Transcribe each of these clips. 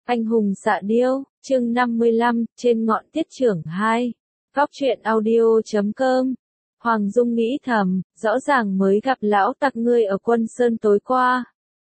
Anh hùng xạ điêu, chương 55, trên ngọn tiết trưởng 2. Góc truyện audio.com. Hoàng Dung nghĩ thầm, rõ ràng mới gặp lão tặc ngươi ở Quân Sơn tối qua.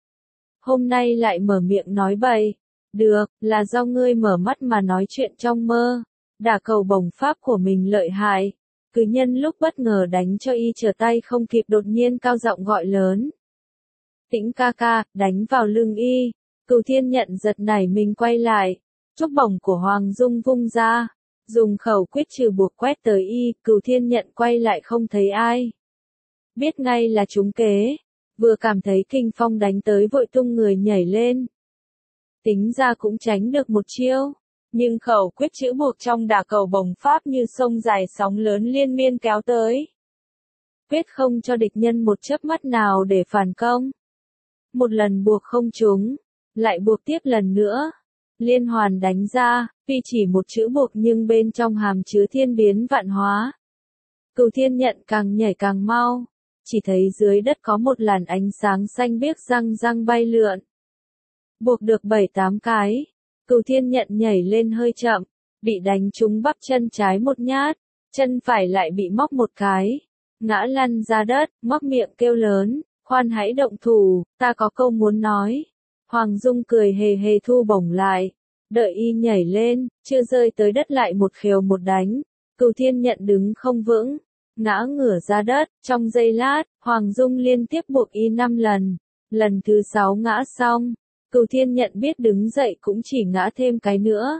Hôm nay lại mở miệng nói bậy. Được, là do ngươi mở mắt mà nói chuyện trong mơ. Đả cầu bổng pháp của mình lợi hại. Cứ nhân lúc bất ngờ đánh cho y trở tay không kịp đột nhiên cao giọng gọi lớn. Tĩnh ca ca, đánh vào lưng y. Cửu Thiên Nhận giật nảy mình quay lại. Trúc bổng của Hoàng Dung vung ra. Dùng khẩu quyết trừ buộc quét tới y, Cửu Thiên Nhận quay lại không thấy ai. Biết ngay là trúng kế. Vừa cảm thấy kinh phong đánh tới vội tung người nhảy lên. Tính ra cũng tránh được một chiêu. Nhưng khẩu quyết chữ buộc trong đả cầu bổng pháp như sông dài sóng lớn liên miên kéo tới. Quyết không cho địch nhân một chớp mắt nào để phản công. Một lần buộc không trúng, lại buộc tiếp lần nữa. Liên hoàn đánh ra, tuy chỉ một chữ buộc nhưng bên trong hàm chứa thiên biến vạn hóa. Cửu Thiên Nhận càng nhảy càng mau, chỉ thấy dưới đất có một làn ánh sáng xanh biếc răng răng bay lượn. Buộc được 7-8 cái, Cửu Thiên Nhận nhảy lên hơi chậm, bị đánh trúng bắp chân trái một nhát, chân phải lại bị móc một cái, ngã lăn ra đất, móc miệng kêu lớn, khoan hãy động thủ, ta có câu muốn nói. Hoàng Dung cười hề hề thu bổng lại, đợi y nhảy lên, chưa rơi tới đất lại một khều một đánh, Cửu Thiên Nhận đứng không vững, ngã ngửa ra đất, trong giây lát, Hoàng Dung liên tiếp buộc y 5 lần, lần thứ 6 ngã xong, Cửu Thiên Nhận biết đứng dậy cũng chỉ ngã thêm cái nữa.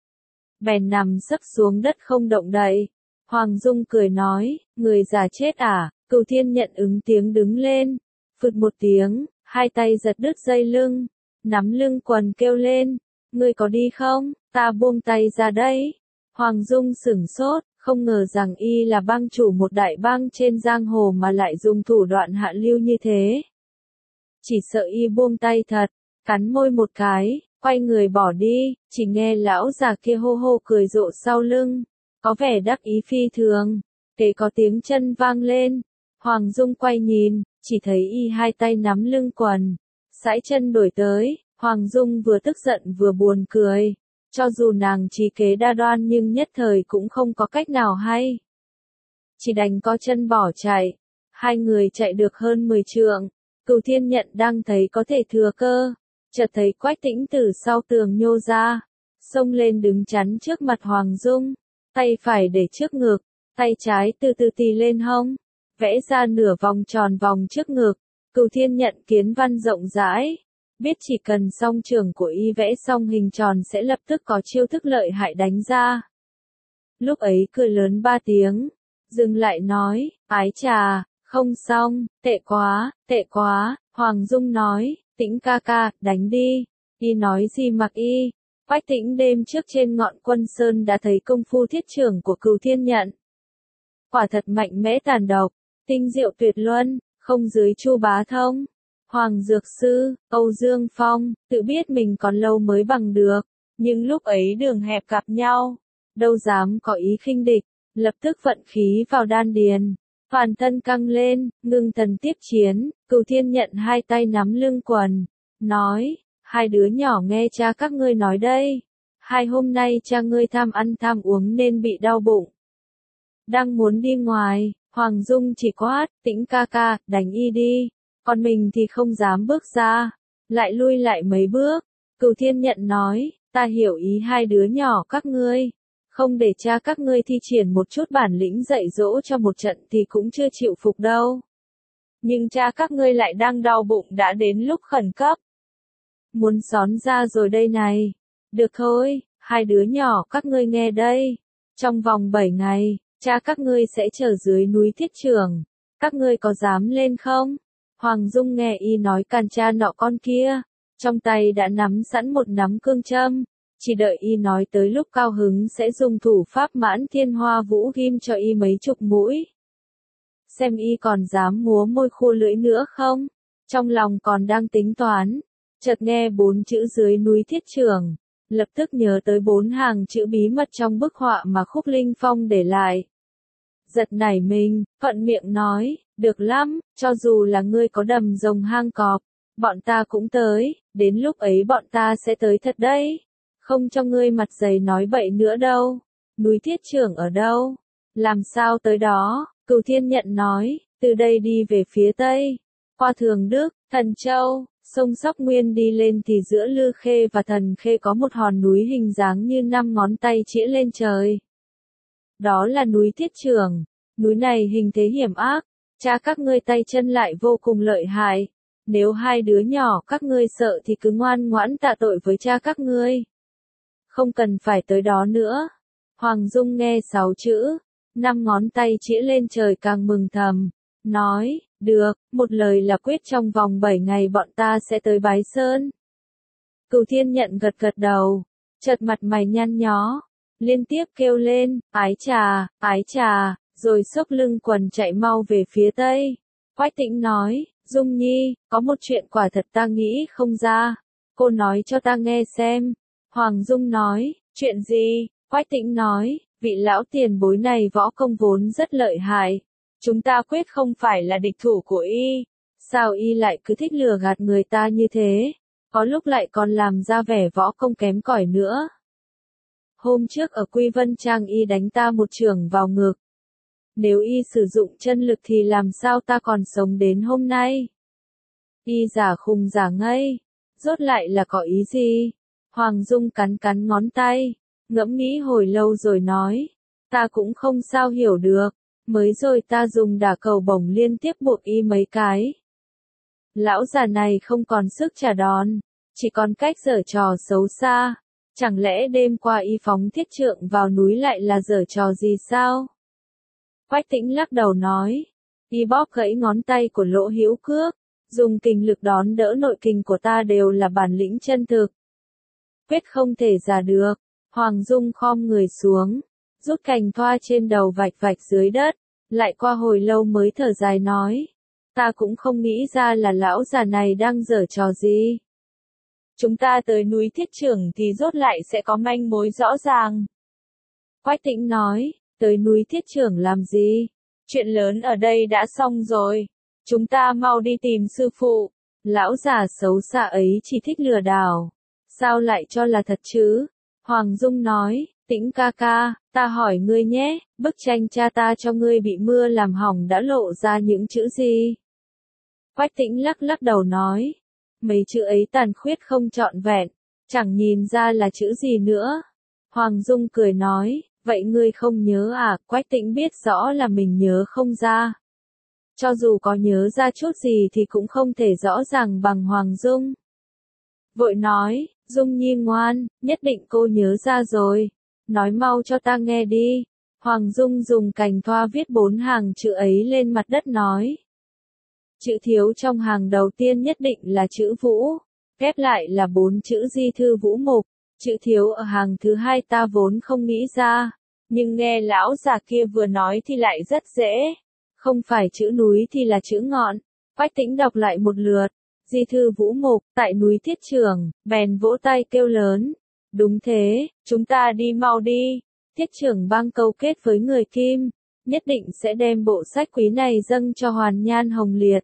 Bèn nằm sấp xuống đất không động đậy, Hoàng Dung cười nói, người già chết à, Cửu Thiên Nhận ứng tiếng đứng lên, phụt một tiếng, hai tay giật đứt dây lưng, nắm lưng quần kêu lên, ngươi có đi không, ta buông tay ra đây. Hoàng Dung sửng sốt, không ngờ rằng y là bang chủ một đại bang trên giang hồ mà lại dùng thủ đoạn hạ lưu như thế. Chỉ sợ y buông tay thật, cắn môi một cái, quay người bỏ đi, chỉ nghe lão già kia hô hô cười rộ sau lưng, có vẻ đắc ý phi thường, kể có tiếng chân vang lên. Hoàng Dung quay nhìn, chỉ thấy y hai tay nắm lưng quần, sải chân đổi tới, Hoàng Dung vừa tức giận vừa buồn cười, cho dù nàng trí kế đa đoan nhưng nhất thời cũng không có cách nào hay. Chỉ đành co chân bỏ chạy, hai người chạy được hơn 10 trượng, Cửu Thiên Nhận đang thấy có thể thừa cơ, chợt thấy Quách Tĩnh từ sau tường nhô ra, xông lên đứng chắn trước mặt Hoàng Dung, tay phải để trước ngực, tay trái từ từ tì lên hông, vẽ ra nửa vòng tròn vòng trước ngực. Cửu Thiên Nhận kiến văn rộng rãi, biết chỉ cần song trường của y vẽ xong hình tròn sẽ lập tức có chiêu thức lợi hại đánh ra. Lúc ấy cười lớn 3 tiếng, dừng lại nói, ái trà, không xong, tệ quá, Hoàng Dung nói, Tĩnh ca ca, đánh đi, y nói gì mặc y. Quách Tĩnh đêm trước trên ngọn Quân Sơn đã thấy công phu thiết trưởng của Cửu Thiên Nhận. Quả thật mạnh mẽ tàn độc, tinh diệu tuyệt luân, không dưới Chu Bá Thông, Hoàng Dược Sư, Âu Dương Phong, tự biết mình còn lâu mới bằng được, nhưng lúc ấy đường hẹp gặp nhau, đâu dám có ý khinh địch, lập tức vận khí vào đan điền, toàn thân căng lên, ngưng thần tiếp chiến. Cửu Thiên Nhận hai tay nắm lưng quần, nói, hai đứa nhỏ nghe cha các ngươi nói đây, hai hôm nay cha ngươi tham ăn tham uống nên bị đau bụng. Đang muốn đi ngoài, Hoàng Dung chỉ quát, Tĩnh ca ca, đánh y đi, còn mình thì không dám bước ra, lại lui lại mấy bước. Cửu Thiên Nhận nói, ta hiểu ý hai đứa nhỏ các ngươi, không để cha các ngươi thi triển một chút bản lĩnh dạy dỗ cho một trận thì cũng chưa chịu phục đâu. Nhưng cha các ngươi lại đang đau bụng đã đến lúc khẩn cấp. Muốn xón ra rồi đây này. Được thôi, hai đứa nhỏ các ngươi nghe đây. Trong vòng 7 ngày, cha các ngươi sẽ chờ dưới núi Thiết Trường. Các ngươi có dám lên không? Hoàng Dung nghe y nói càn cha nọ con kia. Trong tay đã nắm sẵn một nắm cương châm. Chỉ đợi y nói tới lúc cao hứng sẽ dùng thủ pháp Mãn Thiên Hoa Vũ ghim cho y mấy chục mũi. Xem y còn dám múa môi khua lưỡi nữa không? Trong lòng còn đang tính toán. Chợt nghe 4 chữ dưới núi Thiết Trường. Lập tức nhớ tới 4 hàng chữ bí mật trong bức họa mà Khúc Linh Phong để lại. Giật nảy mình, thuận miệng nói, được lắm, cho dù là ngươi có đầm rồng hang cọp, bọn ta cũng tới, đến lúc ấy bọn ta sẽ tới thật đấy. không cho ngươi mặt dày nói bậy nữa đâu. Núi Thiết Trưởng ở đâu? Làm sao tới đó? Cửu Thiên Nhận nói, từ đây đi về phía tây, qua Thường Đức, Thần Châu, sông Sóc Nguyên đi lên thì giữa Lư Khê và Thần Khê có một hòn núi hình dáng như 5 ngón tay chĩa lên trời. Đó là núi Thiết Trưởng. Núi này hình thế hiểm ác, cha các ngươi tay chân lại vô cùng lợi hại. Nếu hai đứa nhỏ các ngươi sợ thì cứ ngoan ngoãn tạ tội với cha các ngươi. Không cần phải tới đó nữa. Hoàng Dung nghe 6 chữ, 5 ngón tay chĩa lên trời càng mừng thầm. Nói, được, một lời là quyết, trong vòng 7 ngày bọn ta sẽ tới Bái Sơn. Cửu Thiên Nhận gật gật đầu, chợt mặt mày nhăn nhó, liên tiếp kêu lên, ái trà, rồi xốc lưng quần chạy mau về phía tây. Quách Tĩnh nói, Dung Nhi, có một chuyện quả thật ta nghĩ không ra, cô nói cho ta nghe xem. Hoàng Dung nói, chuyện gì? Quách Tĩnh nói, vị lão tiền bối này võ công vốn rất lợi hại. Chúng ta quyết không phải là địch thủ của y. Sao y lại cứ thích lừa gạt người ta như thế? Có lúc lại còn làm ra vẻ võ công kém cỏi nữa. Hôm trước ở Quy Vân Trang y đánh ta một chưởng vào ngực. Nếu y sử dụng chân lực thì làm sao ta còn sống đến hôm nay? Y giả khùng giả ngây, rốt lại là có ý gì? Hoàng Dung cắn cắn ngón tay, ngẫm nghĩ hồi lâu rồi nói, ta cũng không sao hiểu được, mới rồi ta dùng đả cầu bổng liên tiếp buộc y mấy cái. Lão già này không còn sức trả đòn, chỉ còn cách giở trò xấu xa, chẳng lẽ đêm qua y phóng Thiết Trượng vào núi lại là giở trò gì sao? Quách Tĩnh lắc đầu nói, y bóp gãy ngón tay của Lỗ Hữu Cước, dùng kình lực đón đỡ nội kình của ta đều là bản lĩnh chân thực. Quyết không thể giả được. Hoàng Dung khom người xuống, rút cành thoa trên đầu vạch vạch dưới đất, lại qua hồi lâu mới thở dài nói, ta cũng không nghĩ ra là lão già này đang giở trò gì. Chúng ta tới núi Thiết Trưởng thì rốt lại sẽ có manh mối rõ ràng. Quách Tĩnh nói, tới núi Thiết Trưởng làm gì? Chuyện lớn ở đây đã xong rồi. Chúng ta mau đi tìm sư phụ. Lão già xấu xa ấy chỉ thích lừa đảo. Sao lại cho là thật chứ? Hoàng Dung nói, Tĩnh ca ca, ta hỏi ngươi nhé, bức tranh cha ta cho ngươi bị mưa làm hỏng đã lộ ra những chữ gì? Quách Tĩnh lắc lắc đầu nói, mấy chữ ấy tàn khuyết không trọn vẹn, chẳng nhìn ra là chữ gì nữa. Hoàng Dung cười nói, vậy ngươi không nhớ à? Quách Tĩnh biết rõ là mình nhớ không ra. Cho dù có nhớ ra chút gì thì cũng không thể rõ ràng bằng Hoàng Dung. Vội nói, Dung Nhi ngoan, nhất định cô nhớ ra rồi. Nói mau cho ta nghe đi. Hoàng Dung dùng cành thoa viết 4 hàng chữ ấy lên mặt đất nói. Chữ thiếu trong hàng đầu tiên nhất định là chữ Vũ, ghép lại là 4 chữ Di Thư Vũ Mục. Chữ thiếu ở hàng thứ 2 ta vốn không nghĩ ra, nhưng nghe lão già kia vừa nói thì lại rất dễ. Không phải chữ núi thì là chữ ngọn. Quách Tĩnh đọc lại một lượt. Di Thư Vũ Mục, tại núi Thiết Trưởng, bèn vỗ tay kêu lớn. Đúng thế, chúng ta đi mau đi. Thiết Trưởng bang câu kết với người Kim, nhất định sẽ đem bộ sách quý này dâng cho Hoàn Nhan Hồng Liệt.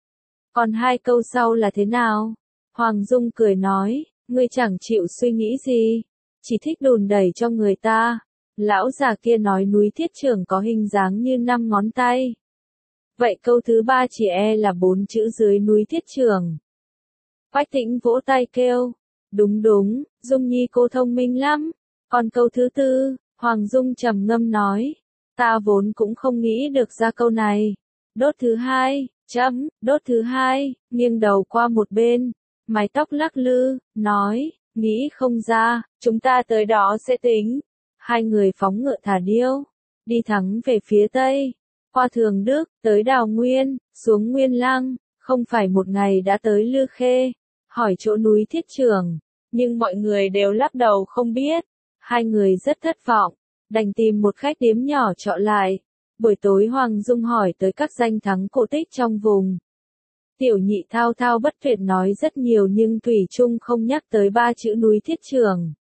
Còn 2 câu sau là thế nào? Hoàng Dung cười nói, ngươi chẳng chịu suy nghĩ gì, chỉ thích đùn đẩy cho người ta. Lão già kia nói núi Thiết Trưởng có hình dáng như 5 ngón tay. Vậy câu thứ 3 chỉ là 4 chữ dưới núi Thiết Trưởng. Quách Tĩnh vỗ tay kêu, đúng đúng, Dung Nhi cô thông minh lắm. Còn câu thứ 4, Hoàng Dung trầm ngâm nói, ta vốn cũng không nghĩ được ra câu này. Đốt thứ 2, đốt thứ 2, nghiêng đầu qua một bên, mái tóc lắc lư, nói, nghĩ không ra, chúng ta tới đó sẽ tính. Hai người phóng ngựa thả điêu, đi thẳng về phía tây, qua Thường Đức, tới Đào Nguyên, xuống Nguyên Lăng, không phải một ngày đã tới Lư Khê, hỏi chỗ núi Thiết Trưởng, nhưng mọi người đều lắc đầu không biết. Hai người rất thất vọng, đành tìm một khách điếm nhỏ trọ lại. Buổi tối Hoàng Dung hỏi tới các danh thắng cổ tích trong vùng. Tiểu Nhị thao thao bất tuyệt nói rất nhiều nhưng thủy chung không nhắc tới 3 chữ núi Thiết Trưởng.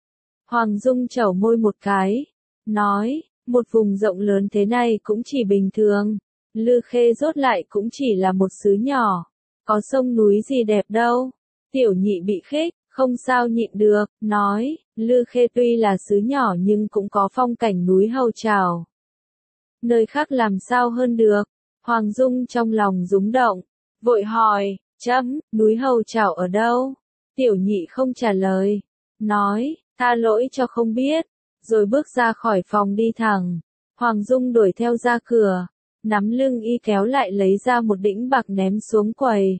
Hoàng Dung chẩu môi một cái, nói, một vùng rộng lớn thế này cũng chỉ bình thường. Lư Khê rốt lại cũng chỉ là một xứ nhỏ, có sông núi gì đẹp đâu. Tiểu Nhị bị khích, không sao nhịn được, nói, Lư Khê tuy là xứ nhỏ nhưng cũng có phong cảnh núi Hầu Trảo. Nơi khác làm sao hơn được, Hoàng Dung trong lòng rúng động, vội hỏi, chấm, núi Hầu Trảo ở đâu? Tiểu Nhị không trả lời, nói, tha lỗi cho không biết, rồi bước ra khỏi phòng đi thẳng. Hoàng Dung đuổi theo ra cửa, nắm lưng y kéo lại lấy ra một đĩnh bạc ném xuống quầy.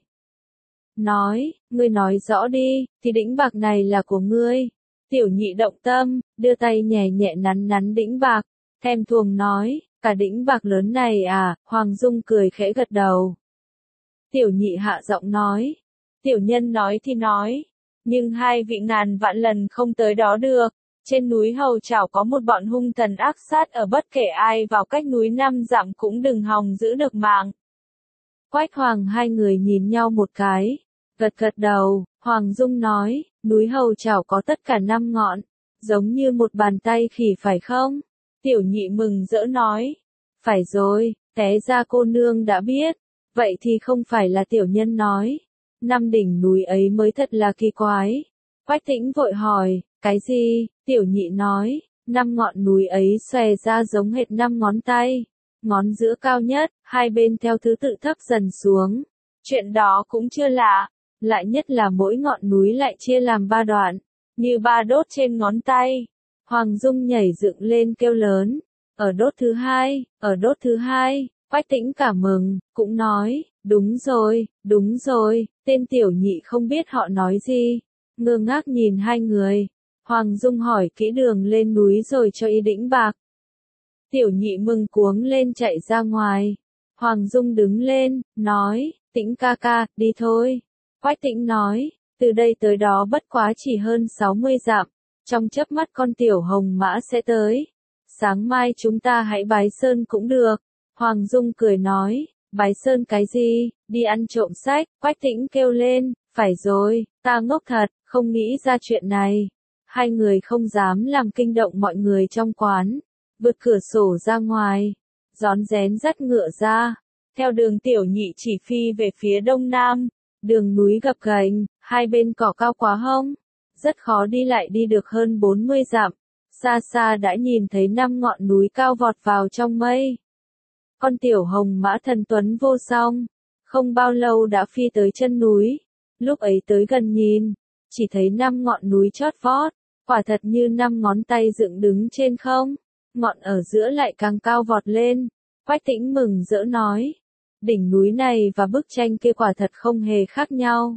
Nói, ngươi nói rõ đi, thì đĩnh bạc này là của ngươi. Tiểu Nhị động tâm, đưa tay nhẹ nhẹ nắn nắn đĩnh bạc, thèm thuồng nói, cả đĩnh bạc lớn này à, Hoàng Dung cười khẽ gật đầu. Tiểu Nhị hạ giọng nói, tiểu nhân nói thì nói, nhưng hai vị ngàn vạn lần không tới đó được. Trên núi Hầu Trảo có một bọn hung thần ác sát ở bất kể ai vào cách núi 5 dặm cũng đừng hòng giữ được mạng. Quách Hoàng hai người nhìn nhau một cái, gật gật đầu, Hoàng Dung nói, núi Hầu Trảo có tất cả 5 ngọn, giống như một bàn tay khỉ phải không? Tiểu Nhị mừng rỡ nói, phải rồi, té ra cô nương đã biết, vậy thì không phải là tiểu nhân nói, 5 đỉnh núi ấy mới thật là kỳ quái. Quách Tĩnh vội hỏi, cái gì? Tiểu Nhị nói, 5 ngọn núi ấy xòe ra giống hệt 5 ngón tay, ngón giữa cao nhất, hai bên theo thứ tự thấp dần xuống. Chuyện đó cũng chưa lạ, lại nhất là mỗi ngọn núi lại chia làm 3 đoạn, như 3 đốt trên ngón tay. Hoàng Dung nhảy dựng lên kêu lớn, ở đốt thứ hai, ở đốt thứ hai. Quách Tĩnh cảm mừng, cũng nói, đúng rồi, tên Tiểu Nhị không biết họ nói gì, ngơ ngác nhìn hai người. Hoàng Dung hỏi kỹ đường lên núi rồi cho y đĩnh bạc. Tiểu Nhị mừng cuống lên chạy ra ngoài. Hoàng Dung đứng lên, nói, Tĩnh ca ca, đi thôi. Quách Tĩnh nói, từ đây tới đó bất quá chỉ hơn 60 dặm, trong chớp mắt con tiểu hồng mã sẽ tới. Sáng mai chúng ta hãy bái sơn cũng được. Hoàng Dung cười nói, bái sơn cái gì, đi ăn trộm sách. Quách Tĩnh kêu lên, phải rồi, ta ngốc thật, không nghĩ ra chuyện này. Hai người không dám làm kinh động mọi người trong quán, vượt cửa sổ ra ngoài, rón rén dắt ngựa ra, theo đường Tiểu Nhị chỉ phi về phía đông nam, đường núi gập ghềnh, hai bên cỏ cao quá hông, rất khó đi lại đi được hơn 40 dặm, xa xa đã nhìn thấy 5 ngọn núi cao vọt vào trong mây. Con tiểu hồng mã thần tuấn vô song, không bao lâu đã phi tới chân núi, lúc ấy tới gần nhìn, chỉ thấy 5 ngọn núi chót vót, quả thật như 5 ngón tay dựng đứng trên không, ngọn ở giữa lại càng cao vọt lên. Quách Tĩnh mừng rỡ nói, đỉnh núi này và bức tranh kia quả thật không hề khác nhau.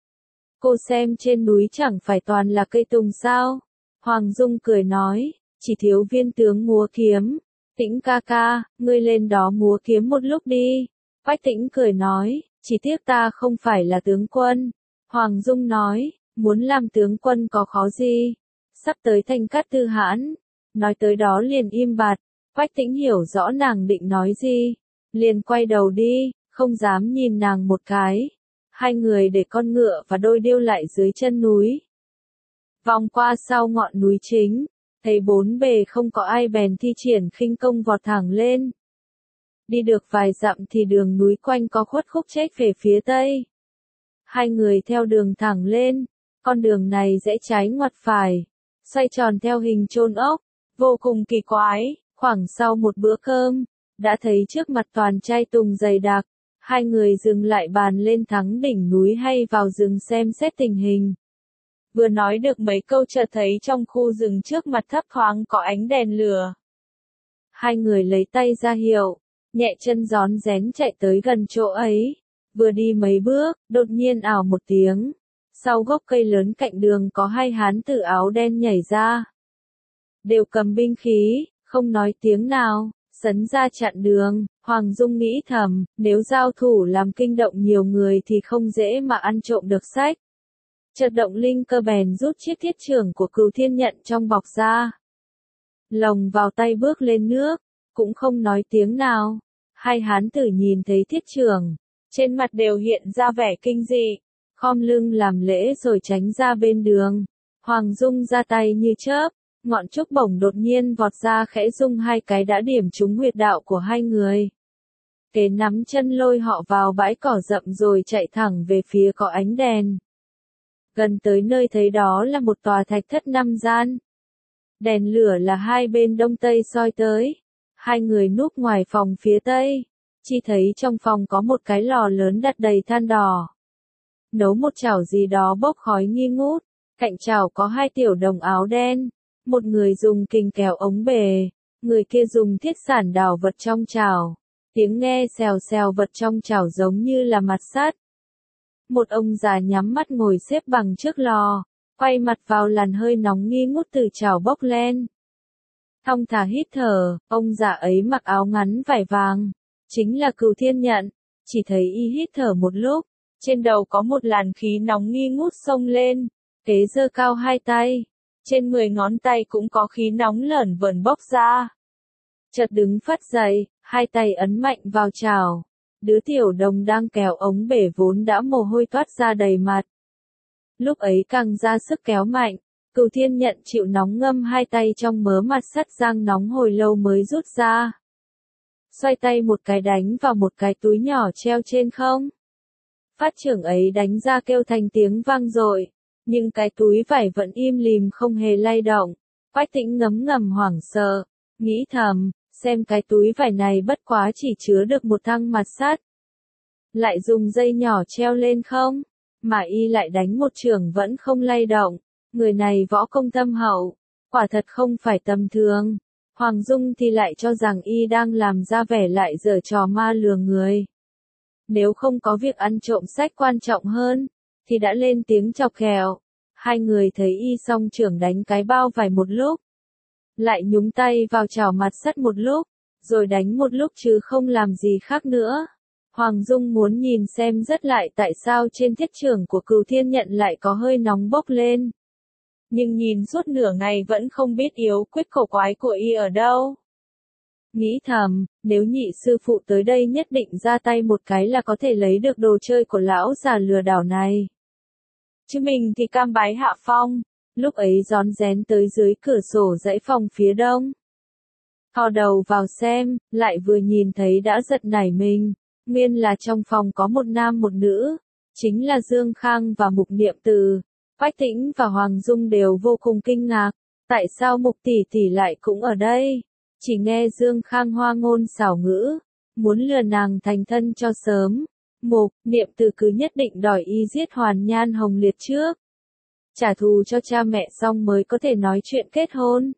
Cô xem trên núi chẳng phải toàn là cây tùng sao? Hoàng Dung cười nói, chỉ thiếu viên tướng múa kiếm. Tĩnh ca ca, ngươi lên đó múa kiếm một lúc đi. Quách Tĩnh cười nói, chỉ tiếc ta không phải là tướng quân. Hoàng Dung nói, muốn làm tướng quân có khó gì? Sắp tới Thanh Cát Tư Hãn. Nói tới đó liền im bặt. Quách Tĩnh hiểu rõ nàng định nói gì, liền quay đầu đi, không dám nhìn nàng một cái. Hai người để con ngựa và đôi điêu lại dưới chân núi. Vòng qua sau ngọn núi chính, thấy bốn bề không có ai bèn thi triển khinh công vọt thẳng lên. Đi được vài dặm thì đường núi quanh có khuất khúc chết về phía tây. Hai người theo đường thẳng lên, con đường này rẽ trái ngoặt phải, xoay tròn theo hình chôn ốc, vô cùng kỳ quái. Khoảng sau một bữa cơm, đã thấy trước mặt toàn trai tùng dày đặc, hai người dừng lại bàn lên thắng đỉnh núi hay vào rừng xem xét tình hình. Vừa nói được mấy câu chợt thấy trong khu rừng trước mặt thấp thoáng có ánh đèn lửa. Hai người lấy tay ra hiệu, nhẹ chân rón rén chạy tới gần chỗ ấy, vừa đi mấy bước, đột nhiên ảo một tiếng. Sau gốc cây lớn cạnh đường có hai hán tử áo đen nhảy ra. Đều cầm binh khí, không nói tiếng nào, sấn ra chặn đường. Hoàng Dung nghĩ thầm, nếu giao thủ làm kinh động nhiều người thì không dễ mà ăn trộm được sách. Chợt động linh cơ bèn rút chiếc thiết chưởng của Cửu Thiên Nhận trong bọc ra. Lồng vào tay bước lên nước, cũng không nói tiếng nào. Hai hán tử nhìn thấy thiết chưởng, trên mặt đều hiện ra vẻ kinh dị, khom lưng làm lễ rồi tránh ra bên đường. Hoàng Dung ra tay như chớp, ngọn trúc bổng đột nhiên vọt ra khẽ rung hai cái đã điểm trúng huyệt đạo của hai người. Kế nắm chân lôi họ vào bãi cỏ rậm rồi chạy thẳng về phía có ánh đèn. Gần tới nơi thấy đó là một tòa thạch thất 5 gian. Đèn lửa là hai bên đông tây soi tới. Hai người núp ngoài phòng phía tây. Chỉ thấy trong phòng có một cái lò lớn đặt đầy than đỏ. Nấu một chảo gì đó bốc khói nghi ngút. Cạnh chảo có hai tiểu đồng áo đen. Một người dùng kình kéo ống bề. Người kia dùng thiết sản đào vật trong chảo. Tiếng nghe xèo xèo vật trong chảo giống như là mặt sắt. Một ông già nhắm mắt ngồi xếp bằng trước lò, quay mặt vào làn hơi nóng nghi ngút từ chảo bốc lên. Thong thả hít thở, ông già ấy mặc áo ngắn vải vàng, chính là Cửu Thiên Nhận. Chỉ thấy y hít thở một lúc, trên đầu có một làn khí nóng nghi ngút xông lên, kế giơ cao hai tay, trên 10 ngón tay cũng có khí nóng lởn vởn bốc ra. Chợt đứng phắt dậy, hai tay ấn mạnh vào chảo. Đứa tiểu đồng đang kéo ống bể vốn đã mồ hôi toát ra đầy mặt. Lúc ấy càng ra sức kéo mạnh, Cửu Thiên Nhận chịu nóng ngâm hai tay trong mớ mặt sắt rang nóng hồi lâu mới rút ra. Xoay tay một cái đánh vào một cái túi nhỏ treo trên không. Phát trưởng ấy đánh ra kêu thành tiếng vang dội, nhưng cái túi vải vẫn im lìm không hề lay động. Quách Tĩnh ngấm ngầm hoảng sợ, nghĩ thầm, xem cái túi vải này bất quá chỉ chứa được một thăng mặt sắt. Lại dùng dây nhỏ treo lên không, mà y lại đánh một chưởng vẫn không lay động. Người này võ công thâm hậu, quả thật không phải tầm thường. Hoàng Dung thì lại cho rằng y đang làm ra vẻ lại giở trò ma lừa người. Nếu không có việc ăn trộm sách quan trọng hơn, thì đã lên tiếng chọc ghẹo. Hai người thấy y song chưởng đánh cái bao vải một lúc, lại nhúng tay vào chảo mặt sắt một lúc, rồi đánh một lúc chứ không làm gì khác nữa. Hoàng Dung muốn nhìn xem rất lại tại sao trên thiết chưởng của Cửu Thiên Nhận lại có hơi nóng bốc lên. Nhưng nhìn suốt nửa ngày vẫn không biết yếu quyết cổ quái của y ở đâu. Nghĩ thầm, nếu nhị sư phụ tới đây nhất định ra tay một cái là có thể lấy được đồ chơi của lão già lừa đảo này. Chứ mình thì cam bái hạ phong, lúc ấy rón rén tới dưới cửa sổ dãy phòng phía đông. Thò đầu vào xem, lại vừa nhìn thấy đã giật nảy mình, nguyên là trong phòng có một nam một nữ, chính là Dương Khang và Mục Niệm Từ. Quách Tĩnh và Hoàng Dung đều vô cùng kinh ngạc, tại sao Mục tỷ tỷ lại cũng ở đây? Chỉ nghe Dương Khang hoa ngôn xảo ngữ, muốn lừa nàng thành thân cho sớm. Mục Niệm Từ cứ nhất định đòi y giết Hoàn Nhan Hồng Liệt trước, trả thù cho cha mẹ xong mới có thể nói chuyện kết hôn.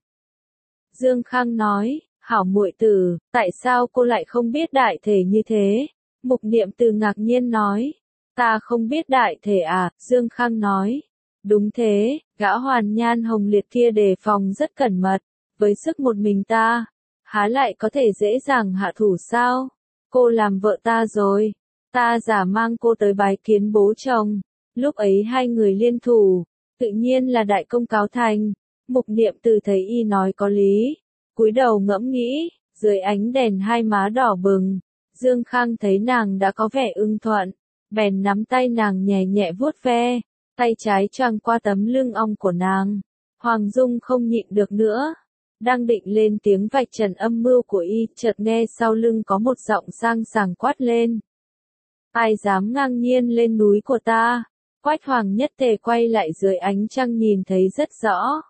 Dương Khang nói, hảo muội tử, tại sao cô lại không biết đại thể như thế? Mục Niệm Từ ngạc nhiên nói, ta không biết đại thể à? Dương Khang nói, đúng thế, gã Hoàn Nhan Hồng Liệt kia đề phòng rất cẩn mật, với sức một mình ta, há lại có thể dễ dàng hạ thủ sao? Cô làm vợ ta rồi, ta giả mang cô tới bái kiến bố chồng, lúc ấy hai người liên thủ, tự nhiên là đại công cáo thành. Mục Niệm Từ thấy y nói có lý, cúi đầu ngẫm nghĩ, dưới ánh đèn hai má đỏ bừng. Dương Khang thấy nàng đã có vẻ ưng thuận, bèn nắm tay nàng nhẹ nhẹ vuốt ve, tay trái choàng qua tấm lưng ong của nàng. Hoàng Dung không nhịn được nữa, đang định lên tiếng vạch trần âm mưu của y, chợt nghe sau lưng có một giọng sang sảng quát lên. Ai dám ngang nhiên lên núi của ta? Quách Hoàng nhất tề quay lại dưới ánh trăng nhìn thấy rất rõ.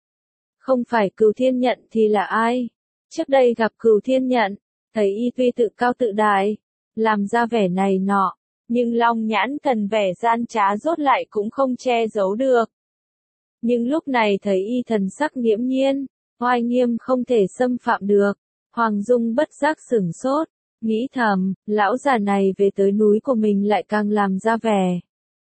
Không phải Cửu Thiên Nhận thì là ai? Trước đây gặp Cửu Thiên Nhận, thấy y tuy tự cao tự đại, làm ra vẻ này nọ, nhưng long nhãn thần vẻ gian trá rốt lại cũng không che giấu được. Nhưng lúc này thấy y thần sắc nghiễm nhiên, oai nghiêm không thể xâm phạm được, Hoàng Dung bất giác sửng sốt, nghĩ thầm, lão già này về tới núi của mình lại càng làm ra vẻ.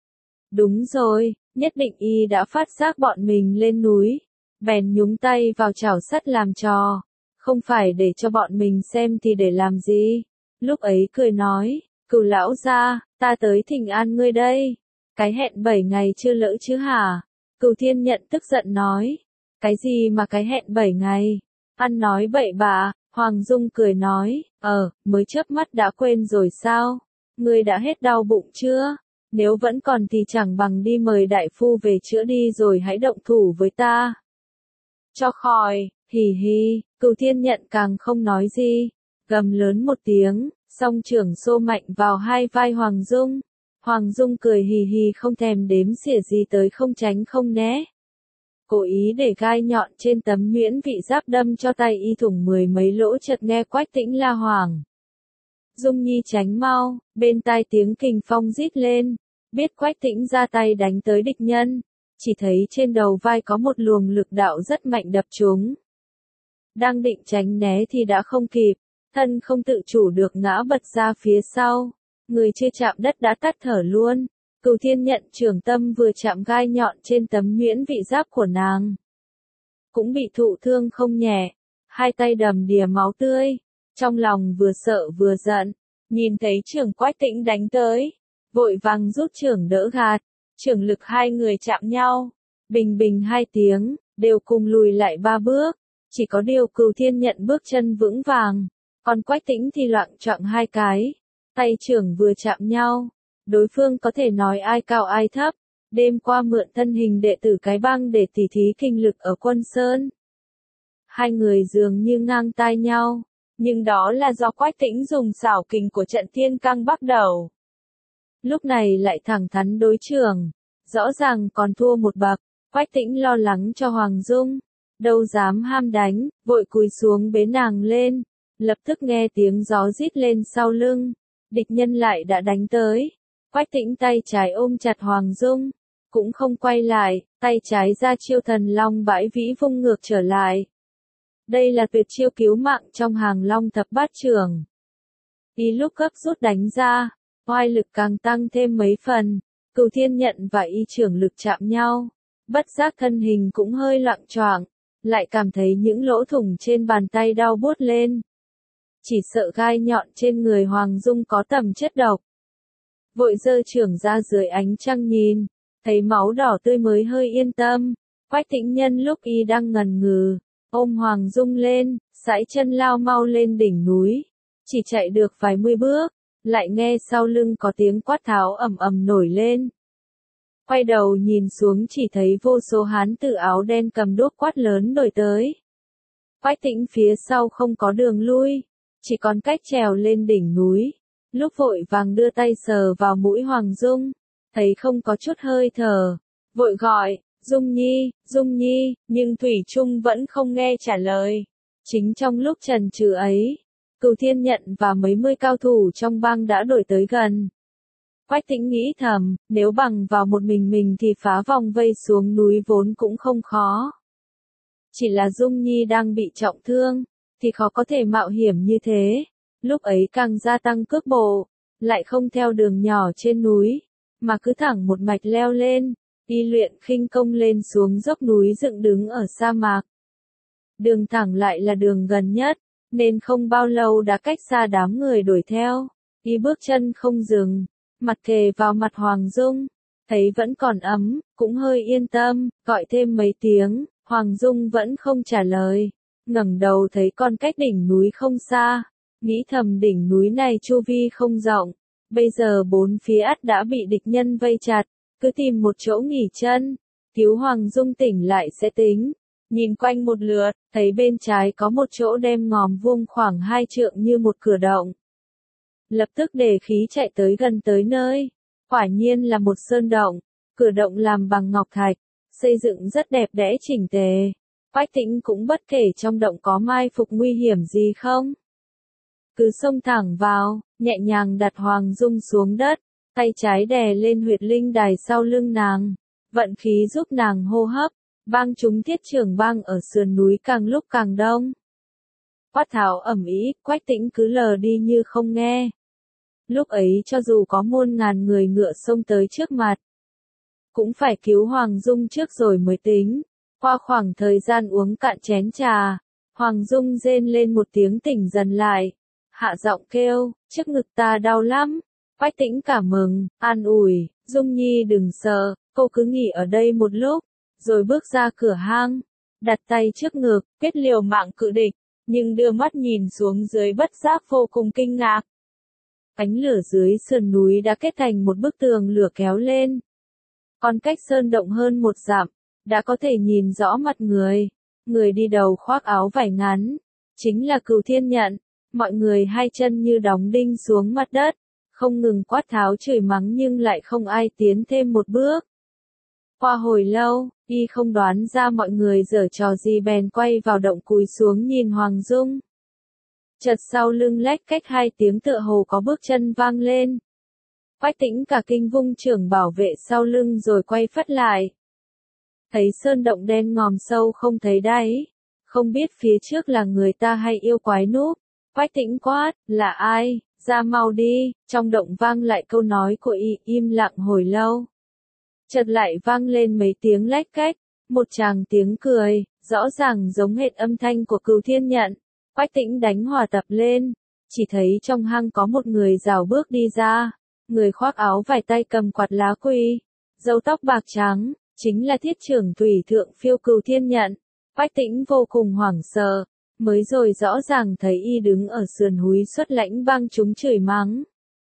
Đúng rồi, nhất định y đã phát giác bọn mình lên núi, bèn nhúng tay vào chảo sắt làm trò, không phải để cho bọn mình xem thì để làm gì. Lúc ấy cười nói, Cửu lão gia, ta tới thỉnh an ngươi đây, cái hẹn 7 ngày chưa lỡ chứ hả? Cửu Thiên Nhận tức giận nói, cái gì mà cái hẹn 7 ngày, ăn nói bậy bạ. Hoàng Dung cười nói, mới chớp mắt đã quên rồi sao? Ngươi đã hết đau bụng chưa? Nếu vẫn còn thì chẳng bằng đi mời đại phu về chữa đi rồi hãy động thủ với ta. Cho khỏi, hì hì, Cửu Thiên Nhận càng không nói gì, gầm lớn một tiếng, song chưởng xô mạnh vào hai vai Hoàng Dung. Hoàng Dung cười hì hì không thèm đếm xỉa gì tới không tránh không né. Cố ý để gai nhọn trên tấm nhuyễn vị giáp đâm cho tay y thủng mười mấy lỗ, chợt nghe Quách Tĩnh la Hoàng Dung Nhi tránh mau, bên tai tiếng kình phong rít lên, biết Quách Tĩnh ra tay đánh tới địch nhân, chỉ thấy trên đầu vai có một luồng lực đạo rất mạnh đập trúng. Đang định tránh né thì đã không kịp, thân không tự chủ được ngã bật ra phía sau, người chưa chạm đất đã tắt thở luôn. Cửu Thiên Nhận Trường Tâm vừa chạm gai nhọn trên tấm nhuyễn vị giáp của nàng, cũng bị thụ thương không nhẹ, hai tay đầm đìa máu tươi, trong lòng vừa sợ vừa giận, nhìn thấy trưởng Quách Tĩnh đánh tới, vội vàng rút trưởng đỡ gạt, trưởng lực hai người chạm nhau, bình bình hai tiếng, đều cùng lùi lại ba bước, chỉ có điều Cửu Thiên Nhận bước chân vững vàng, còn Quách Tĩnh thì loạng choạng hai cái, tay trưởng vừa chạm nhau. Đối phương có thể nói ai cao ai thấp, đêm qua mượn thân hình đệ tử cái bang để tỉ thí kinh lực ở Quân Sơn. Hai người dường như ngang tai nhau, nhưng đó là do Quách Tĩnh dùng xảo kình của trận Thiên Cang bắt đầu. Lúc này lại thẳng thắn đối trường, rõ ràng còn thua một bậc, Quách Tĩnh lo lắng cho Hoàng Dung, đâu dám ham đánh, vội cúi xuống bế nàng lên, lập tức nghe tiếng gió rít lên sau lưng, địch nhân lại đã đánh tới. Quách Tĩnh tay trái ôm chặt Hoàng Dung, cũng không quay lại, tay trái ra chiêu Thần Long Bãi Vĩ vung ngược trở lại. Đây là tuyệt chiêu cứu mạng trong hàng Long Thập Bát Trưởng. Y lúc gấp rút đánh ra, oai lực càng tăng thêm mấy phần, Cửu Thiên Nhận và y trưởng lực chạm nhau, bất giác thân hình cũng hơi loạng choạng, lại cảm thấy những lỗ thủng trên bàn tay đau buốt lên. Chỉ sợ gai nhọn trên người Hoàng Dung có tầm chất độc. Vội giơ trưởng ra dưới ánh trăng nhìn, thấy máu đỏ tươi mới hơi yên tâm. Quách Tĩnh nhân lúc y đang ngần ngừ, ôm Hoàng Dung lên, sải chân lao mau lên đỉnh núi. Chỉ chạy được vài mươi bước, lại nghe sau lưng có tiếng quát tháo ầm ầm nổi lên. Quay đầu nhìn xuống chỉ thấy vô số hán tử áo đen cầm đuốc quát lớn đuổi tới. Quách Tĩnh phía sau không có đường lui, chỉ còn cách trèo lên đỉnh núi. Lúc vội vàng đưa tay sờ vào mũi Hoàng Dung, thấy không có chút hơi thở, vội gọi, Dung Nhi, nhưng Thủy Trung vẫn không nghe trả lời. Chính trong lúc chần chừ ấy, Cửu Thiên Nhận và mấy mươi cao thủ trong bang đã đuổi tới gần. Quách Tĩnh nghĩ thầm, nếu bằng vào một mình thì phá vòng vây xuống núi vốn cũng không khó. Chỉ là Dung Nhi đang bị trọng thương, thì khó có thể mạo hiểm như thế. Lúc ấy càng gia tăng cước bộ, lại không theo đường nhỏ trên núi, mà cứ thẳng một mạch leo lên, y luyện khinh công lên xuống dốc núi dựng đứng ở sa mạc. Đường thẳng lại là đường gần nhất, nên không bao lâu đã cách xa đám người đuổi theo, y bước chân không dừng, mặt kề vào mặt Hoàng Dung, thấy vẫn còn ấm, cũng hơi yên tâm, gọi thêm mấy tiếng, Hoàng Dung vẫn không trả lời, ngẩng đầu thấy con cách đỉnh núi không xa. Nghĩ thầm đỉnh núi này chu vi không rộng, bây giờ bốn phía ắt đã bị địch nhân vây chặt, cứ tìm một chỗ nghỉ chân, cứu Hoàng Dung tỉnh lại sẽ tính. Nhìn quanh một lượt, thấy bên trái có một chỗ đem ngòm vuông khoảng 2 trượng như một cửa động. Lập tức đề khí chạy tới gần tới nơi, quả nhiên là một sơn động, cửa động làm bằng ngọc thạch, xây dựng rất đẹp đẽ chỉnh tề. Quách Tĩnh cũng bất kể trong động có mai phục nguy hiểm gì không. Cứ xông thẳng vào, nhẹ nhàng đặt Hoàng Dung xuống đất, tay trái đè lên huyệt linh đài sau lưng nàng, vận khí giúp nàng hô hấp, bang chúng thiết trưởng bang ở sườn núi càng lúc càng đông. Quát tháo ầm ĩ, Quách Tĩnh cứ lờ đi như không nghe. Lúc ấy cho dù có muôn ngàn người ngựa xông tới trước mặt, cũng phải cứu Hoàng Dung trước rồi mới tính. Qua khoảng thời gian uống cạn chén trà, Hoàng Dung rên lên một tiếng tỉnh dần lại. Hạ giọng kêu, trước ngực ta đau lắm. Quách Tĩnh cảm mừng, an ủi, Dung Nhi đừng sợ, cô cứ nghỉ ở đây một lúc, rồi bước ra cửa hang, đặt tay trước ngực, kết liều mạng cự địch, nhưng đưa mắt nhìn xuống dưới bất giác vô cùng kinh ngạc. Ánh lửa dưới sườn núi đã kết thành một bức tường lửa kéo lên. Còn cách sơn động hơn một dặm, đã có thể nhìn rõ mặt người. Người đi đầu khoác áo vải ngắn, chính là Cửu Thiên Nhận. Mọi người hai chân như đóng đinh xuống mặt đất, không ngừng quát tháo chửi mắng nhưng lại không ai tiến thêm một bước. Qua hồi lâu, y không đoán ra mọi người giở trò gì bèn quay vào động cúi xuống nhìn Hoàng Dung. Chợt sau lưng lách cách hai tiếng tựa hồ có bước chân vang lên. Quách Tĩnh cả kinh vung chưởng bảo vệ sau lưng rồi quay phắt lại. Thấy sơn động đen ngòm sâu không thấy đáy, không biết phía trước là người ta hay yêu quái núp. Quách Tĩnh quát, là ai, ra mau đi, trong động vang lại câu nói của y, im lặng hồi lâu. Chợt lại vang lên mấy tiếng lách cách, một tràng tiếng cười, rõ ràng giống hệt âm thanh của Cửu Thiên Nhận. Quách Tĩnh đánh hỏa tập lên, chỉ thấy trong hang có một người rảo bước đi ra, người khoác áo vải tay cầm quạt lá quỳ, râu tóc bạc trắng, chính là Thiết Trưởng Thủy Thượng Phiêu Cửu Thiên Nhận. Quách Tĩnh vô cùng hoảng sợ, mới rồi rõ ràng thấy y đứng ở sườn núi xuất lãnh bang chúng chửi mắng.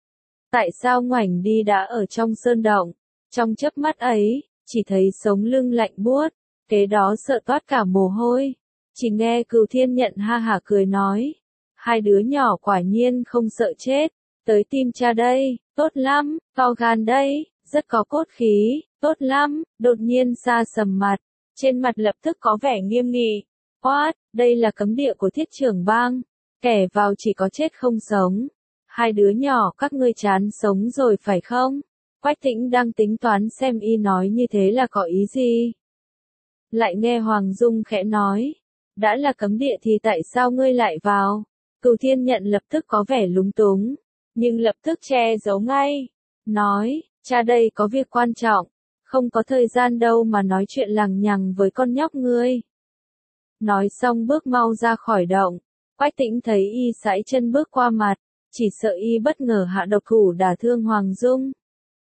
Tại sao ngoảnh đi đã ở trong sơn động? Trong chớp mắt ấy, chỉ thấy sống lưng lạnh buốt, kế đó sợ toát cả mồ hôi. Chỉ nghe Cửu Thiên Nhận ha hả cười nói, hai đứa nhỏ quả nhiên không sợ chết, tới tìm cha đây, tốt lắm, to gan đây, rất có cốt khí, tốt lắm. Đột nhiên xa sầm mặt, trên mặt lập tức có vẻ nghiêm nghị, quát, đây là cấm địa của Thiết Trưởng bang, kẻ vào chỉ có chết không sống. Hai đứa nhỏ các ngươi chán sống rồi phải không? Quách Tĩnh đang tính toán xem y nói như thế là có ý gì. Lại nghe Hoàng Dung khẽ nói, đã là cấm địa thì tại sao ngươi lại vào? Cửu Thiên Nhận lập tức có vẻ lúng túng, nhưng lập tức che giấu ngay, nói, cha đây có việc quan trọng, không có thời gian đâu mà nói chuyện lằng nhằng với con nhóc ngươi. Nói xong bước mau ra khỏi động, Quách Tĩnh thấy y sải chân bước qua mặt, chỉ sợ y bất ngờ hạ độc thủ đả thương Hoàng Dung.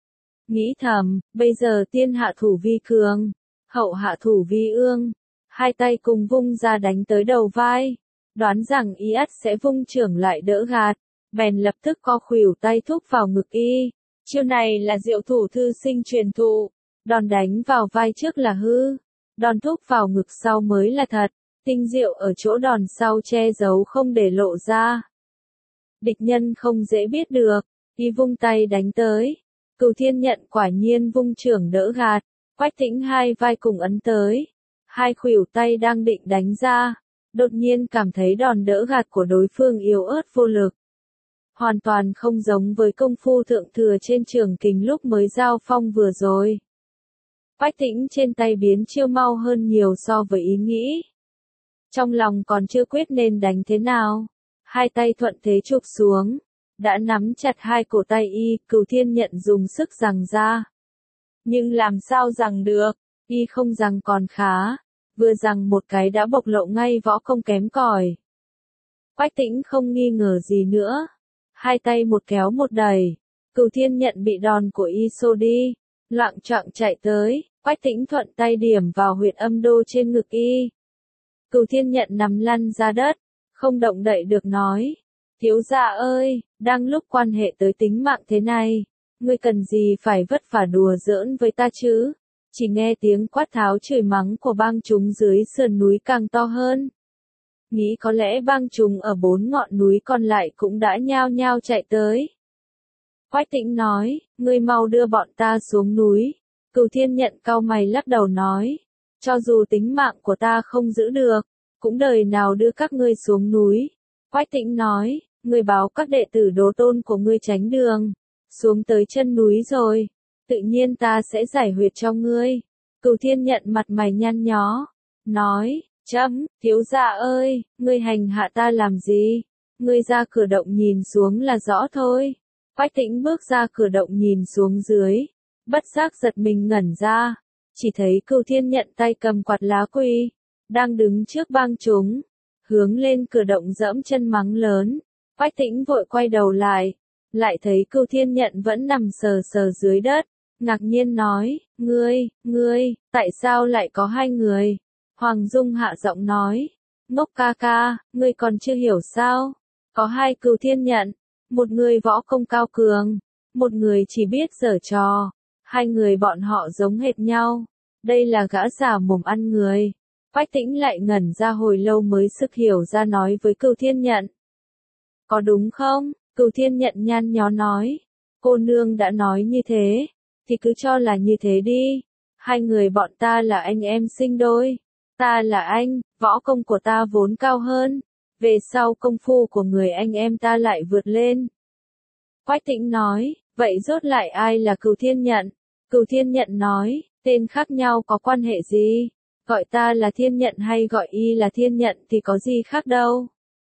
Nghĩ thầm, bây giờ tiên hạ thủ vi cường, hậu hạ thủ vi ương, hai tay cùng vung ra đánh tới đầu vai, đoán rằng y ắt sẽ vung chưởng lại đỡ gạt, bèn lập tức co khuỷu tay thúc vào ngực y. Chiêu này là diệu thủ thư sinh truyền thụ, đòn đánh vào vai trước là hư, đòn thúc vào ngực sau mới là thật, tinh diệu ở chỗ đòn sau che giấu không để lộ ra. Địch nhân không dễ biết được, y vung tay đánh tới. Cửu Thiên Nhận quả nhiên vung chưởng đỡ gạt, Quách Tĩnh hai vai cùng ấn tới, hai khuỷu tay đang định đánh ra, đột nhiên cảm thấy đòn đỡ gạt của đối phương yếu ớt vô lực. Hoàn toàn không giống với công phu thượng thừa trên trường kình lúc mới giao phong vừa rồi. Quách Tĩnh trên tay biến chiêu mau hơn nhiều so với ý nghĩ. Trong lòng còn chưa quyết nên đánh thế nào, hai tay thuận thế chụp xuống, đã nắm chặt hai cổ tay y. Cửu Thiên Nhận dùng sức giằng ra. Nhưng làm sao giằng được, y không giằng còn khá, vừa giằng một cái đã bộc lộ ngay võ công kém cỏi. Quách Tĩnh không nghi ngờ gì nữa, hai tay một kéo một đẩy, Cửu Thiên Nhận bị đòn của y xô đi, loạng choạng chạy tới, Quách Tĩnh thuận tay điểm vào huyệt âm đô trên ngực y. Cửu Thiên Nhận nằm lăn ra đất, không động đậy được nói, thiếu gia ơi, đang lúc quan hệ tới tính mạng thế này, ngươi cần gì phải vất vả đùa giỡn với ta chứ? Chỉ nghe tiếng quát tháo chửi mắng của bang chúng dưới sườn núi càng to hơn. Nghĩ có lẽ bang chúng ở 4 ngọn núi còn lại cũng đã nhao nhao chạy tới. Quách Tĩnh nói, ngươi mau đưa bọn ta xuống núi. Cửu Thiên Nhận cau mày lắc đầu nói, cho dù tính mạng của ta không giữ được, cũng đời nào đưa các ngươi xuống núi. Quách Tĩnh nói, ngươi báo các đệ tử Đố Tôn của ngươi tránh đường, xuống tới chân núi rồi, tự nhiên ta sẽ giải huyệt cho ngươi. Cửu Thiên Nhận mặt mày nhăn nhó, nói, chấm, thiếu gia ơi, ngươi hành hạ ta làm gì? Ngươi ra cửa động nhìn xuống là rõ thôi. Quách Tĩnh bước ra cửa động nhìn xuống dưới, bất giác giật mình ngẩn ra, chỉ thấy Cửu Thiên Nhận tay cầm quạt lá quỳ, đang đứng trước bang chúng, hướng lên cửa động dẫm chân mắng lớn. Quách Tĩnh vội quay đầu lại thấy Cửu Thiên Nhận vẫn nằm sờ sờ dưới đất, ngạc nhiên nói, ngươi, tại sao lại có hai người? Hoàng Dung hạ giọng nói, ngốc ca ca, ngươi còn chưa hiểu sao? Có hai Cửu Thiên Nhận, một người võ công cao cường, một người chỉ biết giở trò, hai người bọn họ giống hệt nhau, đây là gã già mồm ăn người. Quách Tĩnh lại ngẩn ra hồi lâu mới sực hiểu ra nói với Cửu Thiên Nhận. Có đúng không? Cửu Thiên Nhận nhăn nhó nói, cô nương đã nói như thế, thì cứ cho là như thế đi. Hai người bọn ta là anh em sinh đôi. Ta là anh, võ công của ta vốn cao hơn. Về sau công phu của người anh em ta lại vượt lên. Quách Tĩnh nói, vậy rốt lại ai là Cửu Thiên Nhận? Cửu Thiên Nhận nói, tên khác nhau có quan hệ gì? Gọi ta là Thiên Nhận hay gọi y là Thiên Nhận thì có gì khác đâu.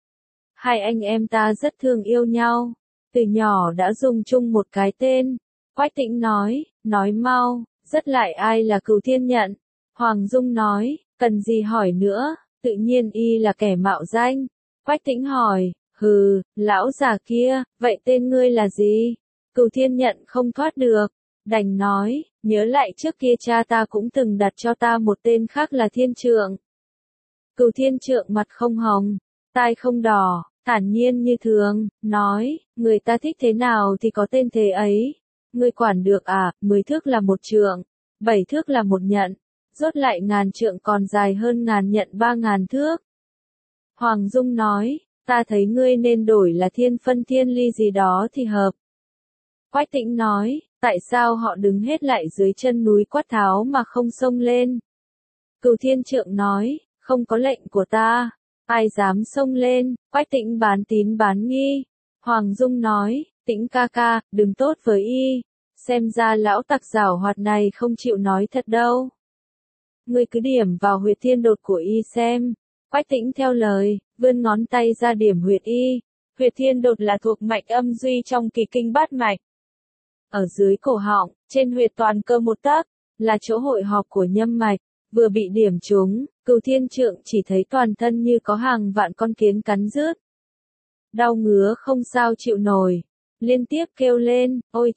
Hai anh em ta rất thương yêu nhau, từ nhỏ đã dùng chung một cái tên. Quách Tĩnh nói mau, rất lại ai là Cửu Thiên Nhận? Hoàng Dung nói, cần gì hỏi nữa, tự nhiên y là kẻ mạo danh. Quách Tĩnh hỏi, hừ, lão già kia, vậy tên ngươi là gì? Cửu Thiên Nhận không thoát được, đành nói, nhớ lại trước kia cha ta cũng từng đặt cho ta một tên khác là Thiên Trượng. Cửu Thiên Trượng mặt không hồng, tai không đỏ, thản nhiên như thường, nói, người ta thích thế nào thì có tên thế ấy. Ngươi quản được à, 10 thước là một trượng, 7 thước là một nhận, rốt lại ngàn trượng còn dài hơn ngàn nhận 3.000 thước. Hoàng Dung nói, ta thấy ngươi nên đổi là Thiên Phân Thiên Ly gì đó thì hợp. Quách Tĩnh nói, tại sao họ đứng hết lại dưới chân núi Quát Tháo mà không xông lên? Cửu Thiên Trượng nói, không có lệnh của ta, ai dám xông lên? Quách Tĩnh bán tín bán nghi. Hoàng Dung nói, Tĩnh ca ca, đừng tốt với y, xem ra lão tặc giảo hoạt này không chịu nói thật đâu. Ngươi cứ điểm vào huyệt thiên đột của y xem. Quách Tĩnh theo lời, vươn ngón tay ra điểm huyệt y. Huyệt thiên đột là thuộc mạch âm duy trong kỳ kinh bát mạch. Ở dưới cổ họng, trên huyệt toàn cơ một tấc, là chỗ hội họp của nhâm mạch. Vừa bị điểm trúng, Cửu Thiên Trượng chỉ thấy toàn thân như có hàng vạn con kiến cắn rứt. Đau ngứa không sao chịu nổi, liên tiếp kêu lên, ôi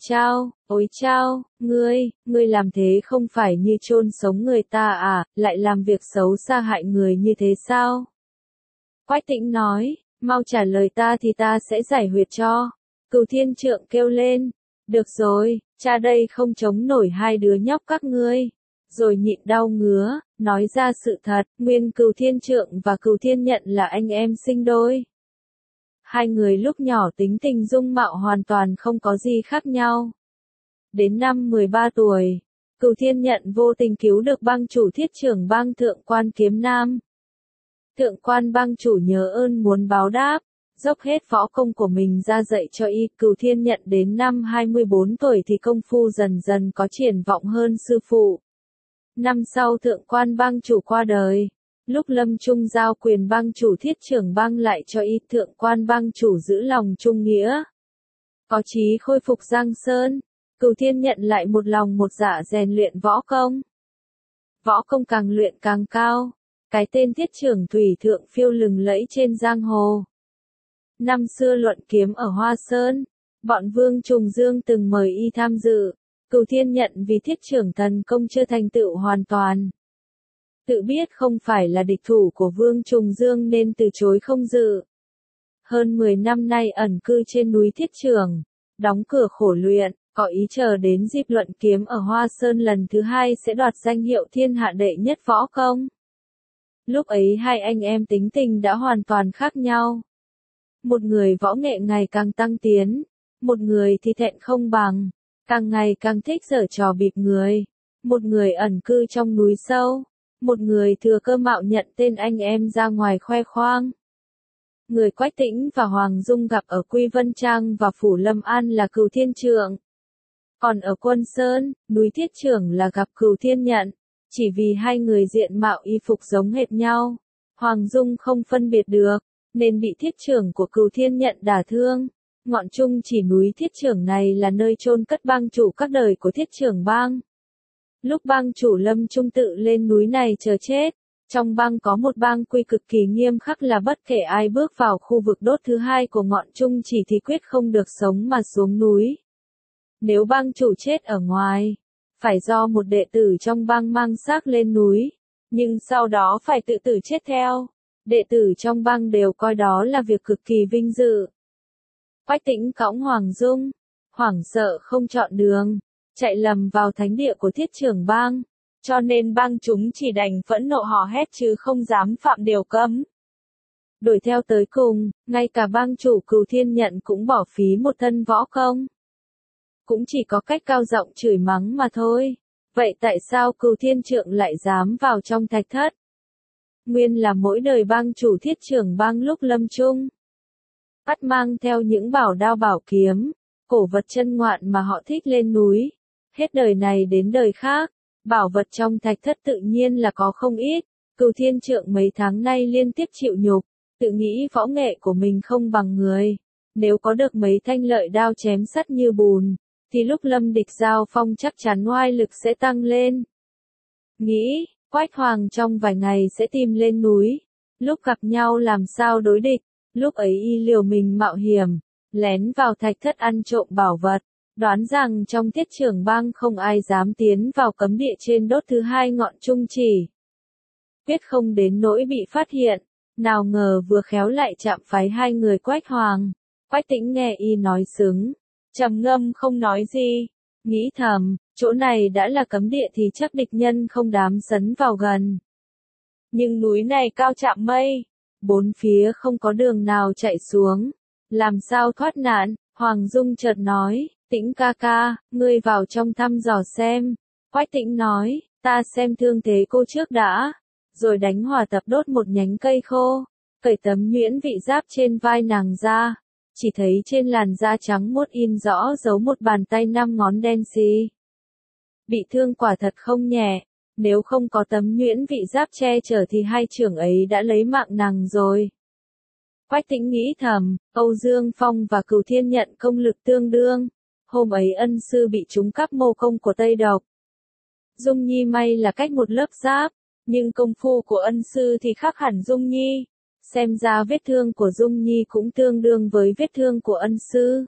chao, ngươi làm thế không phải như chôn sống người ta à, lại làm việc xấu xa hại người như thế sao? Quách Tĩnh nói, mau trả lời ta thì ta sẽ giải huyệt cho. Cửu Thiên Trượng kêu lên, được rồi, cha đây không chống nổi hai đứa nhóc các ngươi. Rồi nhịn đau ngứa, nói ra sự thật, nguyên Cửu Thiên Trượng và Cửu Thiên Nhận là anh em sinh đôi. Hai người lúc nhỏ tính tình dung mạo hoàn toàn không có gì khác nhau. Đến năm 13 tuổi, Cửu Thiên Nhận vô tình cứu được bang chủ thiết trưởng bang Thượng Quan Kiếm Nam. Thượng Quan bang chủ nhớ ơn muốn báo đáp, dốc hết võ công của mình ra dạy cho y. Cửu Thiên Nhận đến năm 24 tuổi thì công phu dần dần có triển vọng hơn sư phụ. Năm sau Thượng Quan bang chủ qua đời. Lúc lâm trung giao quyền bang chủ thiết trưởng bang lại cho y, Thượng Quan bang chủ giữ lòng trung nghĩa. Có chí khôi phục Giang Sơn, Cửu Thiên Nhận lại một lòng một dạ rèn luyện võ công. Võ công càng luyện càng cao, cái tên thiết trưởng thủy thượng phiêu lừng lẫy trên giang hồ. Năm xưa luận kiếm ở Hoa Sơn, bọn Vương Trùng Dương từng mời y tham dự. Cửu Thiên Nhận vì thiết trưởng thần công chưa thành tựu hoàn toàn. Tự biết không phải là địch thủ của Vương Trùng Dương nên từ chối không dự. Hơn 10 năm nay ẩn cư trên núi Thiết Trường, đóng cửa khổ luyện, có ý chờ đến dịp luận kiếm ở Hoa Sơn lần thứ 2 sẽ đoạt danh hiệu thiên hạ đệ nhất võ công. Lúc ấy hai anh em tính tình đã hoàn toàn khác nhau. Một người võ nghệ ngày càng tăng tiến, một người thì thẹn không bằng, càng ngày càng thích giở trò bịp người. Một người ẩn cư trong núi sâu, một người thừa cơ mạo nhận tên anh em ra ngoài khoe khoang. Người Quách Tĩnh và Hoàng Dung gặp ở Quy Vân Trang và Phủ Lâm An là Cửu Thiên Trượng. Còn ở Quân Sơn, núi Thiết Trưởng là gặp Cửu Thiên Nhận. Chỉ vì hai người diện mạo y phục giống hệt nhau, Hoàng Dung không phân biệt được, nên bị thiết trưởng của Cửu Thiên Nhận đả thương. Ngọn Trung chỉ núi Thiết Trưởng này là nơi chôn cất bang chủ các đời của Thiết Trưởng bang. Lúc bang chủ Lâm Trung tự lên núi này chờ chết, trong bang có một bang quy cực kỳ nghiêm khắc là bất kể ai bước vào khu vực đốt thứ 2 của ngọn Trung chỉ thì quyết không được sống mà xuống núi. Nếu bang chủ chết ở ngoài, phải do một đệ tử trong bang mang xác lên núi, nhưng sau đó phải tự tử chết theo. Đệ tử trong bang đều coi đó là việc cực kỳ vinh dự. Quách Tĩnh cõng Hoàng Dung, hoảng sợ không chọn đường, chạy lầm vào thánh địa của thiết trưởng bang, cho nên bang chúng chỉ đành phẫn nộ hò hét chứ không dám phạm điều cấm. Đuổi theo tới cùng, ngay cả bang chủ Cửu Thiên Nhận cũng bỏ phí một thân võ công. cũng chỉ có cách cao giọng chửi mắng mà thôi. Vậy tại sao Cửu Thiên Trượng lại dám vào trong thạch thất? Nguyên là mỗi đời bang chủ Thiết Trưởng bang lúc lâm chung, bắt mang theo những bảo đao bảo kiếm, cổ vật chân ngoạn mà họ thích lên núi. Hết đời này đến đời khác, bảo vật trong thạch thất tự nhiên là có không ít. Cửu Thiên Trượng mấy tháng nay liên tiếp chịu nhục, tự nghĩ võ nghệ của mình không bằng người. Nếu có được mấy thanh lợi đao chém sắt như bùn, thì lúc lâm địch giao phong chắc chắn oai lực sẽ tăng lên. Nghĩ, Quách Hoàng trong vài ngày sẽ tìm lên núi, lúc gặp nhau làm sao đối địch, lúc ấy y liều mình mạo hiểm, lén vào thạch thất ăn trộm bảo vật, đoán rằng trong Thiết Trưởng bang không ai dám tiến vào cấm địa trên đốt thứ hai ngọn trung chỉ. Quyết không đến nỗi bị phát hiện, nào ngờ vừa khéo lại chạm phái hai người Quách Hoàng. Quách Tĩnh nghe y nói xứng, trầm ngâm không nói gì, nghĩ thầm, chỗ này đã là cấm địa thì chắc địch nhân không dám sấn vào gần. Nhưng núi này cao chạm mây, bốn phía không có đường nào chạy xuống, làm sao thoát nạn? Hoàng Dung chợt nói, Tĩnh ca ca, ngươi vào trong thăm dò xem. Quách Tĩnh nói, ta xem thương thế cô trước đã, rồi đánh hỏa tập đốt một nhánh cây khô, cởi tấm nhuyễn vị giáp trên vai nàng ra. Chỉ thấy trên làn da trắng muốt in rõ dấu một bàn tay 5 ngón đen xì. Bị thương quả thật không nhẹ, nếu không có tấm nhuyễn vị giáp che chở thì hai trưởng ấy đã lấy mạng nàng rồi. Quách Tĩnh nghĩ thầm, Âu Dương Phong và Cửu Thiên nhận công lực tương đương, hôm ấy ân sư bị trúng cắp mô công của Tây Độc. Dung Nhi may là cách một lớp giáp, nhưng công phu của ân sư thì khác hẳn Dung Nhi. Xem ra vết thương của Dung Nhi cũng tương đương với vết thương của ân sư.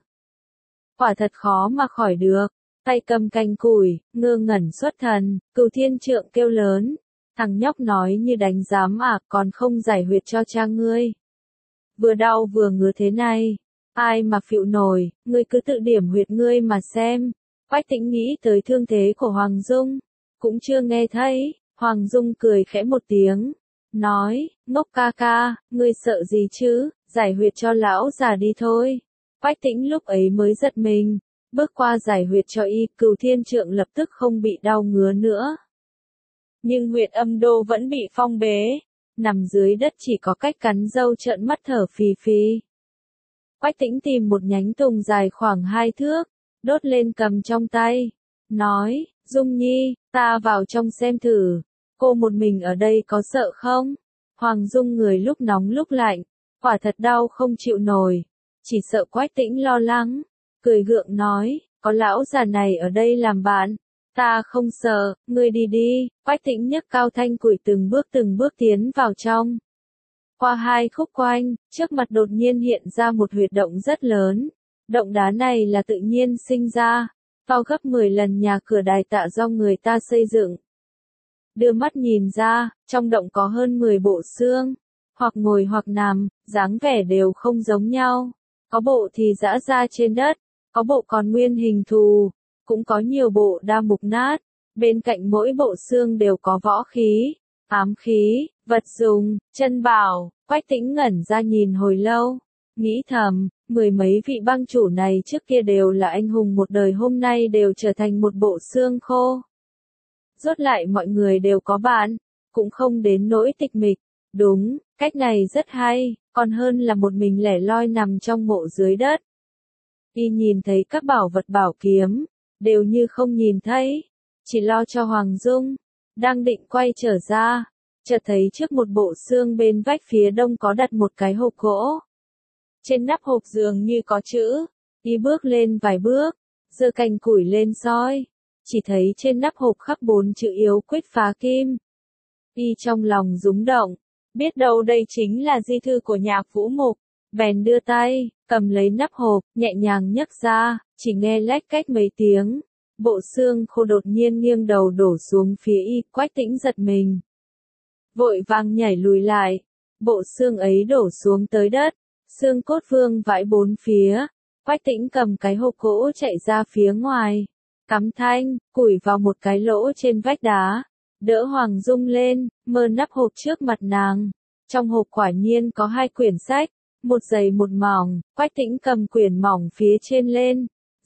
Quả thật khó mà khỏi được, tay cầm cành củi, ngơ ngẩn xuất thần, Cửu Thiên Trượng kêu lớn. Thằng nhóc nói như đánh giám à, còn không giải huyệt cho cha ngươi. Vừa đau vừa ngứa thế này, ai mà phịu nổi, ngươi cứ tự điểm huyệt ngươi mà xem. Quách Tĩnh nghĩ tới thương thế của Hoàng Dung, cũng chưa nghe thấy. Hoàng Dung cười khẽ một tiếng, nói, ngốc ca ca, ngươi sợ gì chứ, giải huyệt cho lão già đi thôi. Quách Tĩnh lúc ấy mới giật mình, bước qua giải huyệt cho y, Cửu Thiên Trượng lập tức không bị đau ngứa nữa. Nhưng huyệt âm đô vẫn bị phong bế, nằm dưới đất chỉ có cách cắn râu trợn mắt thở phì phì. Quách Tĩnh tìm một nhánh tùng dài khoảng 2 thước, đốt lên cầm trong tay, nói, Dung Nhi, ta vào trong xem thử, cô một mình ở đây có sợ không? Hoàng Dung người lúc nóng lúc lạnh, quả thật đau không chịu nổi, chỉ sợ Quách Tĩnh lo lắng, cười gượng nói, có lão già này ở đây làm bạn, ta không sợ, ngươi đi đi. Quách Tĩnh nhấc cao thanh củi từng bước tiến vào trong. Qua 2 khúc quanh, trước mặt đột nhiên hiện ra một huyệt động rất lớn, động đá này là tự nhiên sinh ra, cao gấp 10 lần nhà cửa đài tạ do người ta xây dựng. Đưa mắt nhìn ra, trong động có hơn 10 bộ xương, hoặc ngồi hoặc nằm, dáng vẻ đều không giống nhau. Có bộ thì giã ra trên đất, có bộ còn nguyên hình thù, cũng có nhiều bộ đa mục nát. Bên cạnh mỗi bộ xương đều có võ khí, ám khí, vật dùng, chân bảo. Quách Tĩnh ngẩn ra nhìn hồi lâu, nghĩ thầm, 10 mấy vị bang chủ này trước kia đều là anh hùng một đời, hôm nay đều trở thành một bộ xương khô. Rốt lại mọi người đều có bạn, cũng không đến nỗi tịch mịch. Đúng, cách này rất hay, còn hơn là một mình lẻ loi nằm trong mộ dưới đất. Y nhìn thấy các bảo vật bảo kiếm, đều như không nhìn thấy, chỉ lo cho Hoàng Dung, đang định quay trở ra, chợt thấy trước một bộ xương bên vách phía đông có đặt một cái hộp gỗ. Trên nắp hộp dường như có chữ, y bước lên vài bước, giơ cành củi lên soi, chỉ thấy trên nắp hộp khắc 4 chữ yếu quyết phá kim. Y trong lòng rúng động, biết đâu đây chính là di thư của Nhạc Vũ Mục, bèn đưa tay, cầm lấy nắp hộp, nhẹ nhàng nhấc ra, chỉ nghe lách cách mấy tiếng, bộ xương khô đột nhiên nghiêng đầu đổ xuống phía y. Quách Tĩnh giật mình, vội vàng nhảy lùi lại, bộ xương ấy đổ xuống tới đất, xương cốt vương vãi bốn phía. Quách Tĩnh cầm cái hộp gỗ chạy ra phía ngoài, cắm thanh củi vào một cái lỗ trên vách đá, đỡ Hoàng Dung lên, mở nắp hộp trước mặt nàng. Trong hộp quả nhiên có 2 quyển sách, một dày một mỏng. Quách Tĩnh cầm quyển mỏng phía trên lên,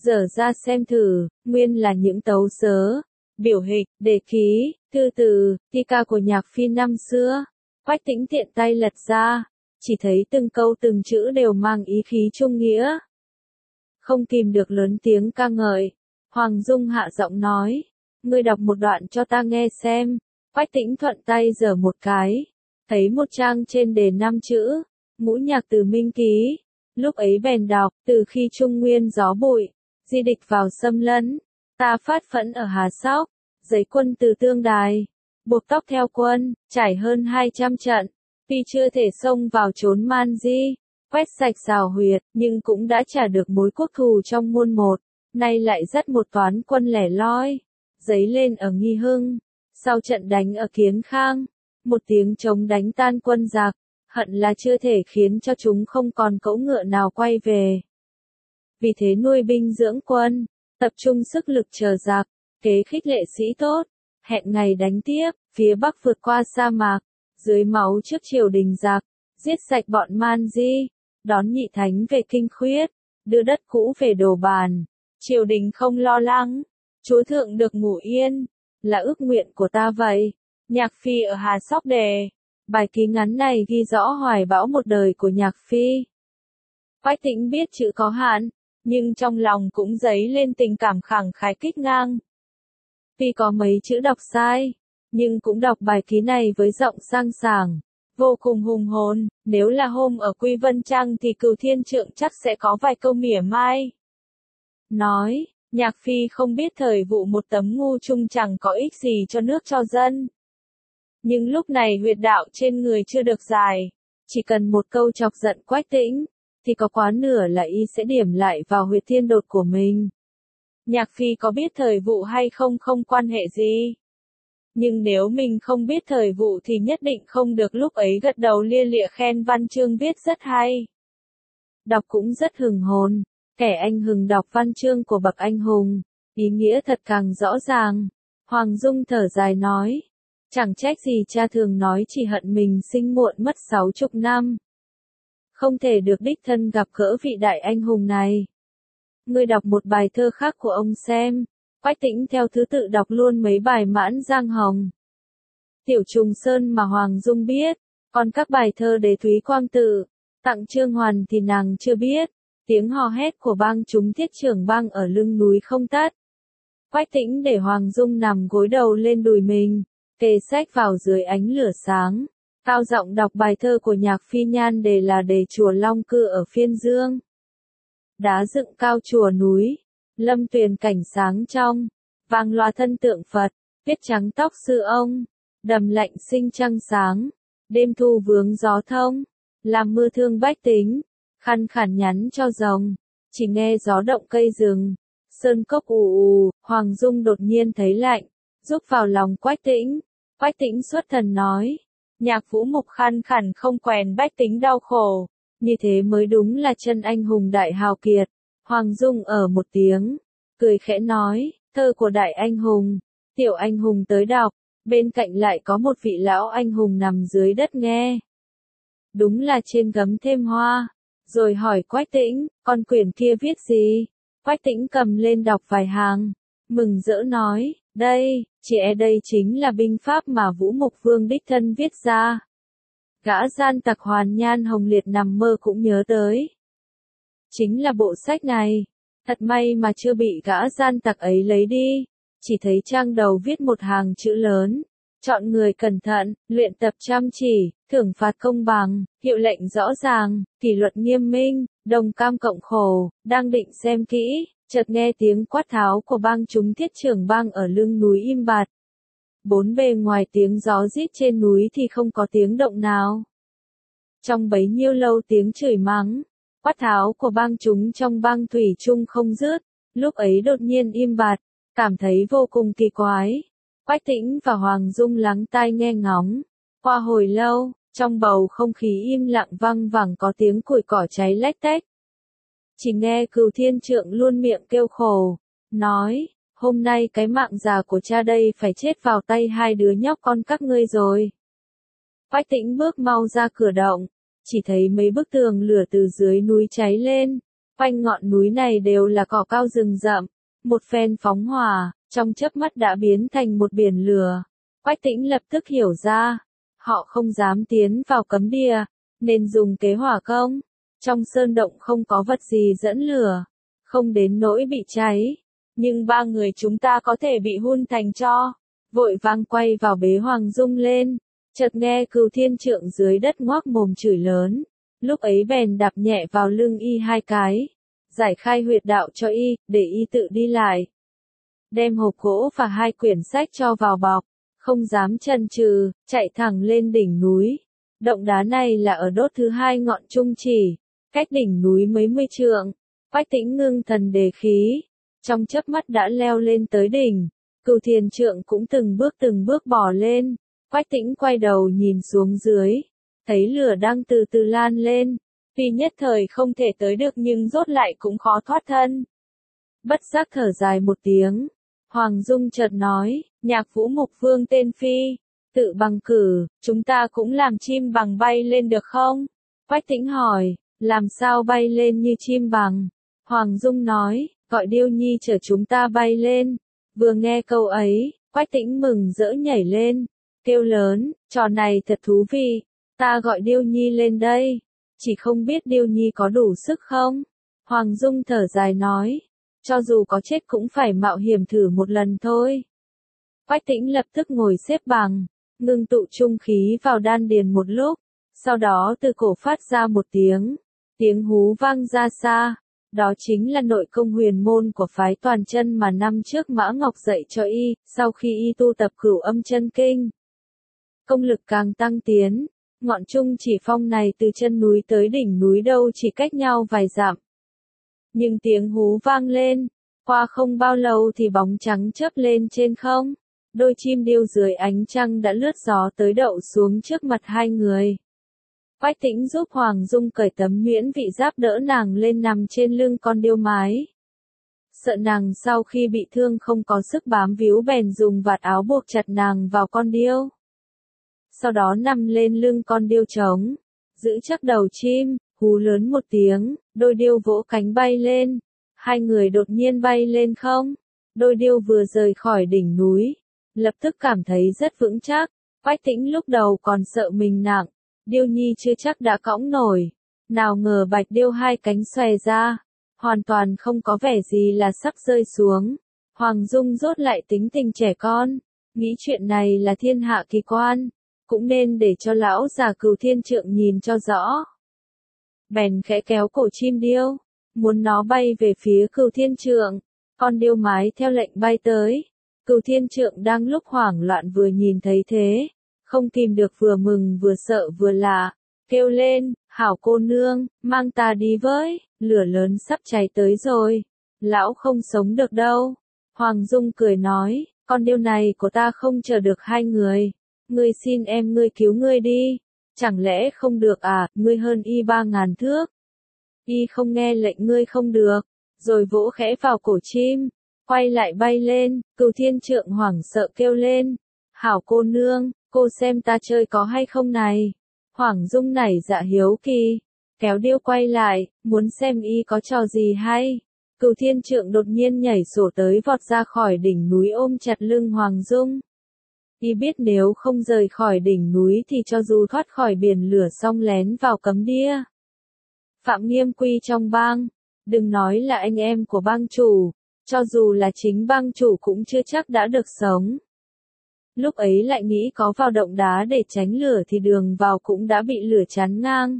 Dở ra xem thử, nguyên là những tấu sớ, biểu hịch, đề ký, thư từ, thi ca của nhạc phi năm xưa. Quách Tĩnh tiện tay lật ra, chỉ thấy từng câu từng chữ đều mang ý khí trung nghĩa. Không kìm được lớn tiếng ca ngợi. Hoàng Dung hạ giọng nói, ngươi đọc một đoạn cho ta nghe xem. Quách Tĩnh thuận tay giở một cái, thấy một trang trên đề 5 chữ, ngũ nhạc từ minh ký. Lúc ấy bèn đọc, từ khi trung nguyên gió bụi, di địch vào xâm lấn, ta phát phẫn ở Hà Sóc, giấy quân từ Tương Đài, buộc tóc theo quân, trải hơn 200 trận, tuy chưa thể xông vào trốn Man Di, quét sạch rào huyệt, nhưng cũng đã trả được mối quốc thù trong muôn một, nay lại dắt một toán quân lẻ loi, giấy lên ở Nghi Hưng, sau trận đánh ở Kiến Khang, một tiếng trống đánh tan quân giặc, hận là chưa thể khiến cho chúng không còn cỗ ngựa nào quay về. Vì thế nuôi binh dưỡng quân, tập trung sức lực chờ giặc, kế khích lệ sĩ tốt, hẹn ngày đánh tiếp, phía Bắc vượt qua sa mạc, dưới máu trước triều đình giặc, giết sạch bọn Man Di, đón Nhị Thánh về Kinh Khuyết, đưa đất cũ về Đồ Bàn, triều đình không lo lắng, chúa thượng được ngủ yên, là ước nguyện của ta vậy. Nhạc phi ở Hà Sóc đề. Bài ký ngắn này ghi rõ hoài bão một đời của nhạc phi. Quách Tĩnh biết chữ có hạn, nhưng trong lòng cũng dấy lên tình cảm khẳng khái kích ngang. Tuy có mấy chữ đọc sai, nhưng cũng đọc bài ký này với giọng sang sảng, vô cùng hùng hồn. Nếu là hôm ở Quy Vân Trang thì Cửu Thiên Trượng chắc sẽ có vài câu mỉa mai. Nói, nhạc phi không biết thời vụ một tấm ngu chung chẳng có ích gì cho nước cho dân. Nhưng lúc này huyệt đạo trên người chưa được giải, chỉ cần một câu chọc giận Quách Tĩnh, thì có quá nửa là y sẽ điểm lại vào huyệt thiên đột của mình. Nhạc phi có biết thời vụ hay không không quan hệ gì. Nhưng nếu mình không biết thời vụ thì nhất định không được lúc ấy gật đầu lia lịa khen văn chương viết rất hay. Đọc cũng rất hừng hồn, kẻ anh hùng đọc văn chương của bậc anh hùng, ý nghĩa thật càng rõ ràng. Hoàng Dung thở dài nói, chẳng trách gì cha thường nói chỉ hận mình sinh muộn mất 60 năm. Không thể được đích thân gặp gỡ vị đại anh hùng này. Ngươi đọc một bài thơ khác của ông xem. Quách Tĩnh theo thứ tự đọc luôn mấy bài Mãn Giang Hồng, Tiểu Trùng Sơn mà Hoàng Dung biết, còn các bài thơ Đế Thúy Quang Tự, Tặng Trương Hoàn thì nàng chưa biết. Tiếng hò hét của bang chúng thiết trưởng bang ở lưng núi không tắt. Quách Tĩnh để Hoàng Dung nằm gối đầu lên đùi mình, kề sách vào dưới ánh lửa sáng, cao giọng đọc bài thơ của nhạc phi nhan đề là đề chùa Long Cư ở Phiên Dương. Đá dựng cao chùa núi, lâm tuyền cảnh sáng trong, vàng loa thân tượng Phật, tuyết trắng tóc sư ông, đầm lạnh sinh trăng sáng, đêm thu vướng gió thông, làm mưa thương bách tính, khăn khản nhắn cho rồng, chỉ nghe gió động cây rừng, sơn cốc ù ù. Hoàng Dung đột nhiên thấy lạnh, rúc vào lòng Quách Tĩnh. Quách Tĩnh xuất thần nói, nhạc vũ mục khăn khản không quèn bách tính đau khổ, như thế mới đúng là chân anh hùng đại hào kiệt. Hoàng Dung ở một tiếng, cười khẽ nói, thơ của đại anh hùng, tiểu anh hùng tới đọc, bên cạnh lại có một vị lão anh hùng nằm dưới đất nghe. Đúng là trên gấm thêm hoa. Rồi hỏi Quách Tĩnh, con quyển kia viết gì? Quách Tĩnh cầm lên đọc vài hàng, mừng rỡ nói, đây, chị đây chính là binh pháp mà Vũ Mục Vương đích thân viết ra. Gã gian tặc Hoàn Nhan Hồng Liệt nằm mơ cũng nhớ tới. Chính là bộ sách này, thật may mà chưa bị gã gian tặc ấy lấy đi, chỉ thấy trang đầu viết một hàng chữ lớn. Chọn người cẩn thận, luyện tập chăm chỉ, thưởng phạt công bằng, hiệu lệnh rõ ràng, kỷ luật nghiêm minh, đồng cam cộng khổ. Đang định xem kỹ, chợt nghe tiếng quát tháo của bang chúng thiết trưởng bang ở lưng núi im bặt. Bốn bề ngoài tiếng gió rít trên núi thì không có tiếng động nào. Trong bấy nhiêu lâu tiếng chửi mắng, quát tháo của bang chúng trong bang thủy chung không dứt, lúc ấy đột nhiên im bặt, cảm thấy vô cùng kỳ quái. Quách Tĩnh và Hoàng Dung lắng tai nghe ngóng. Qua hồi lâu, trong bầu không khí im lặng văng vẳng có tiếng củi cỏ cháy lách tách. Chỉ nghe Cửu Thiên Trượng luôn miệng kêu khổ, nói, hôm nay cái mạng già của cha đây phải chết vào tay hai đứa nhóc con các ngươi rồi. Quách Tĩnh bước mau ra cửa động, chỉ thấy mấy bức tường lửa từ dưới núi cháy lên, Quanh ngọn núi này đều là cỏ cao rừng rậm, một phen phóng hỏa, trong chớp mắt đã biến thành một biển lửa. Quách Tĩnh lập tức hiểu ra, họ không dám tiến vào cấm địa, nên dùng kế hỏa công. Trong sơn động không có vật gì dẫn lửa, không đến nỗi bị cháy, nhưng ba người chúng ta có thể bị hun thành tro. Vội vàng quay vào bế Hoàng Dung lên, chợt nghe Cửu Thiên Trượng dưới đất ngoác mồm chửi lớn, lúc ấy bèn đạp nhẹ vào lưng y hai cái, giải khai huyệt đạo cho y, để y tự đi lại. Đem hộp gỗ và hai quyển sách cho vào bọc, không dám chần chừ, chạy thẳng lên đỉnh núi. Động đá này là ở đốt thứ hai ngọn trung chỉ, cách đỉnh núi mấy mươi trượng. Quách Tĩnh ngưng thần đề khí, trong chớp mắt đã leo lên tới đỉnh. Cửu Thiên Trượng cũng từng bước bò lên. Quách Tĩnh quay đầu nhìn xuống dưới, thấy lửa đang từ từ lan lên, tuy nhất thời không thể tới được nhưng rốt lại cũng khó thoát thân. Bất giác thở dài một tiếng, Hoàng Dung chợt nói, Nhạc Vũ Mục Vương tên phi, tự bằng cử, chúng ta cũng làm chim bằng bay lên được không? Quách Tĩnh hỏi, làm sao bay lên như chim bằng? Hoàng Dung nói, gọi Điêu Nhi chở chúng ta bay lên. Vừa nghe câu ấy, Quách Tĩnh mừng rỡ nhảy lên, kêu lớn, trò này thật thú vị, ta gọi Điêu Nhi lên đây, chỉ không biết Điêu Nhi có đủ sức không? Hoàng Dung thở dài nói, cho dù có chết cũng phải mạo hiểm thử một lần thôi. Quách Tĩnh lập tức ngồi xếp bằng, ngưng tụ trung khí vào đan điền một lúc, sau đó từ cổ phát ra một tiếng hú vang ra xa. Đó chính là nội công huyền môn của phái Toàn Chân mà năm trước Mã Ngọc dạy cho y, sau khi y tu tập Cửu Âm Chân Kinh. Công lực càng tăng tiến, ngọn trung chỉ phong này từ chân núi tới đỉnh núi đâu chỉ cách nhau vài dặm. Nhưng tiếng hú vang lên, qua không bao lâu thì bóng trắng chớp lên trên không, đôi chim điêu dưới ánh trăng đã lướt gió tới đậu xuống trước mặt hai người. Quách Tĩnh giúp Hoàng Dung cởi tấm miễn vị giáp đỡ nàng lên nằm trên lưng con điêu mái. Sợ nàng sau khi bị thương không có sức bám víu bèn dùng vạt áo buộc chặt nàng vào con điêu. Sau đó nằm lên lưng con điêu trống, giữ chắc đầu chim, hú lớn một tiếng, đôi điêu vỗ cánh bay lên. Hai người đột nhiên bay lên không. Đôi điêu vừa rời khỏi đỉnh núi, lập tức cảm thấy rất vững chắc. Quách Tĩnh lúc đầu còn sợ mình nặng. Điêu Nhi chưa chắc đã cõng nổi, nào ngờ bạch điêu hai cánh xòe ra, hoàn toàn không có vẻ gì là sắp rơi xuống. Hoàng Dung rốt lại tính tình trẻ con, nghĩ chuyện này là thiên hạ kỳ quan, cũng nên để cho lão già Cửu Thiên Trượng nhìn cho rõ. Bèn khẽ kéo cổ chim điêu, muốn nó bay về phía Cửu Thiên Trượng, con điêu mái theo lệnh bay tới. Cửu Thiên Trượng đang lúc hoảng loạn vừa nhìn thấy thế, không kìm được vừa mừng vừa sợ vừa lạ, kêu lên, hảo cô nương, mang ta đi với, lửa lớn sắp cháy tới rồi, lão không sống được đâu. Hoàng Dung cười nói, con điêu này của ta không chờ được hai người, ngươi xin em ngươi cứu ngươi đi, chẳng lẽ không được à, ngươi hơn y 3000 thước. Y không nghe lệnh ngươi không được, rồi vỗ khẽ vào cổ chim, quay lại bay lên. Cửu Thiên Trượng hoảng sợ kêu lên, hảo cô nương, cô xem ta chơi có hay không này. Hoàng Dung nảy dạ hiếu kỳ, kéo điêu quay lại, muốn xem y có trò gì hay. Cửu Thiên Trượng đột nhiên nhảy sổ tới vọt ra khỏi đỉnh núi ôm chặt lưng Hoàng Dung. Y biết nếu không rời khỏi đỉnh núi thì cho dù thoát khỏi biển lửa xong lén vào cấm địa, phạm nghiêm quy trong bang, đừng nói là anh em của bang chủ, cho dù là chính bang chủ cũng chưa chắc đã được sống. Lúc ấy lại nghĩ có vào động đá để tránh lửa thì đường vào cũng đã bị lửa chắn ngang.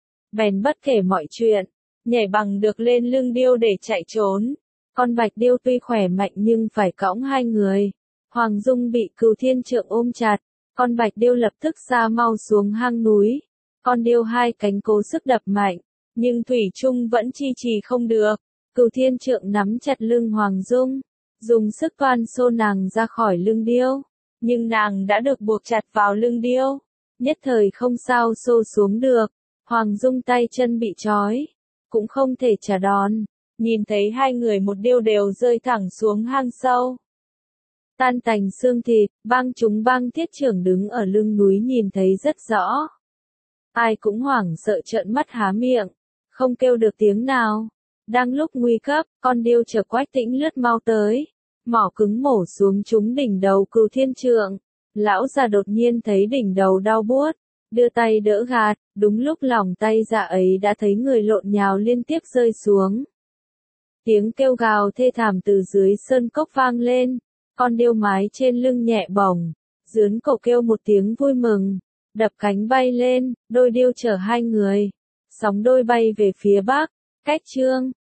Bèn bất kể mọi chuyện, nhảy bằng được lên lưng điêu để chạy trốn. Con bạch điêu tuy khỏe mạnh nhưng phải cõng hai người. Hoàng Dung bị Cửu Thiên Trượng ôm chặt, con bạch điêu lập tức sa mau xuống hang núi. Con điêu hai cánh cố sức đập mạnh, nhưng thủy chung vẫn chi trì không được. Cửu Thiên Trượng nắm chặt lưng Hoàng Dung, dùng sức toan xô nàng ra khỏi lưng điêu. Nhưng nàng đã được buộc chặt vào lưng điêu, nhất thời không sao xô xuống được. Hoàng Dung tay chân bị trói, cũng không thể trả đòn. Nhìn thấy hai người một điêu đều rơi thẳng xuống hang sâu, tan tành xương thịt. Bang Thiết Trưởng đứng ở lưng núi nhìn thấy rất rõ. Ai cũng hoảng sợ trợn mắt há miệng, không kêu được tiếng nào. Đang lúc nguy cấp, con điêu chở Quách Tĩnh lướt mau tới, mỏ cứng mổ xuống trúng đỉnh đầu Cửu Thiên Trượng. Lão già đột nhiên thấy đỉnh đầu đau buốt, đưa tay đỡ gạt, đúng lúc lòng tay dạ ấy đã thấy người lộn nhào liên tiếp rơi xuống. Tiếng kêu gào thê thảm từ dưới sơn cốc vang lên, con điêu mái trên lưng nhẹ bổng, dướn cổ kêu một tiếng vui mừng, đập cánh bay lên, đôi điêu chở hai người, sóng đôi bay về phía bắc, cách Trương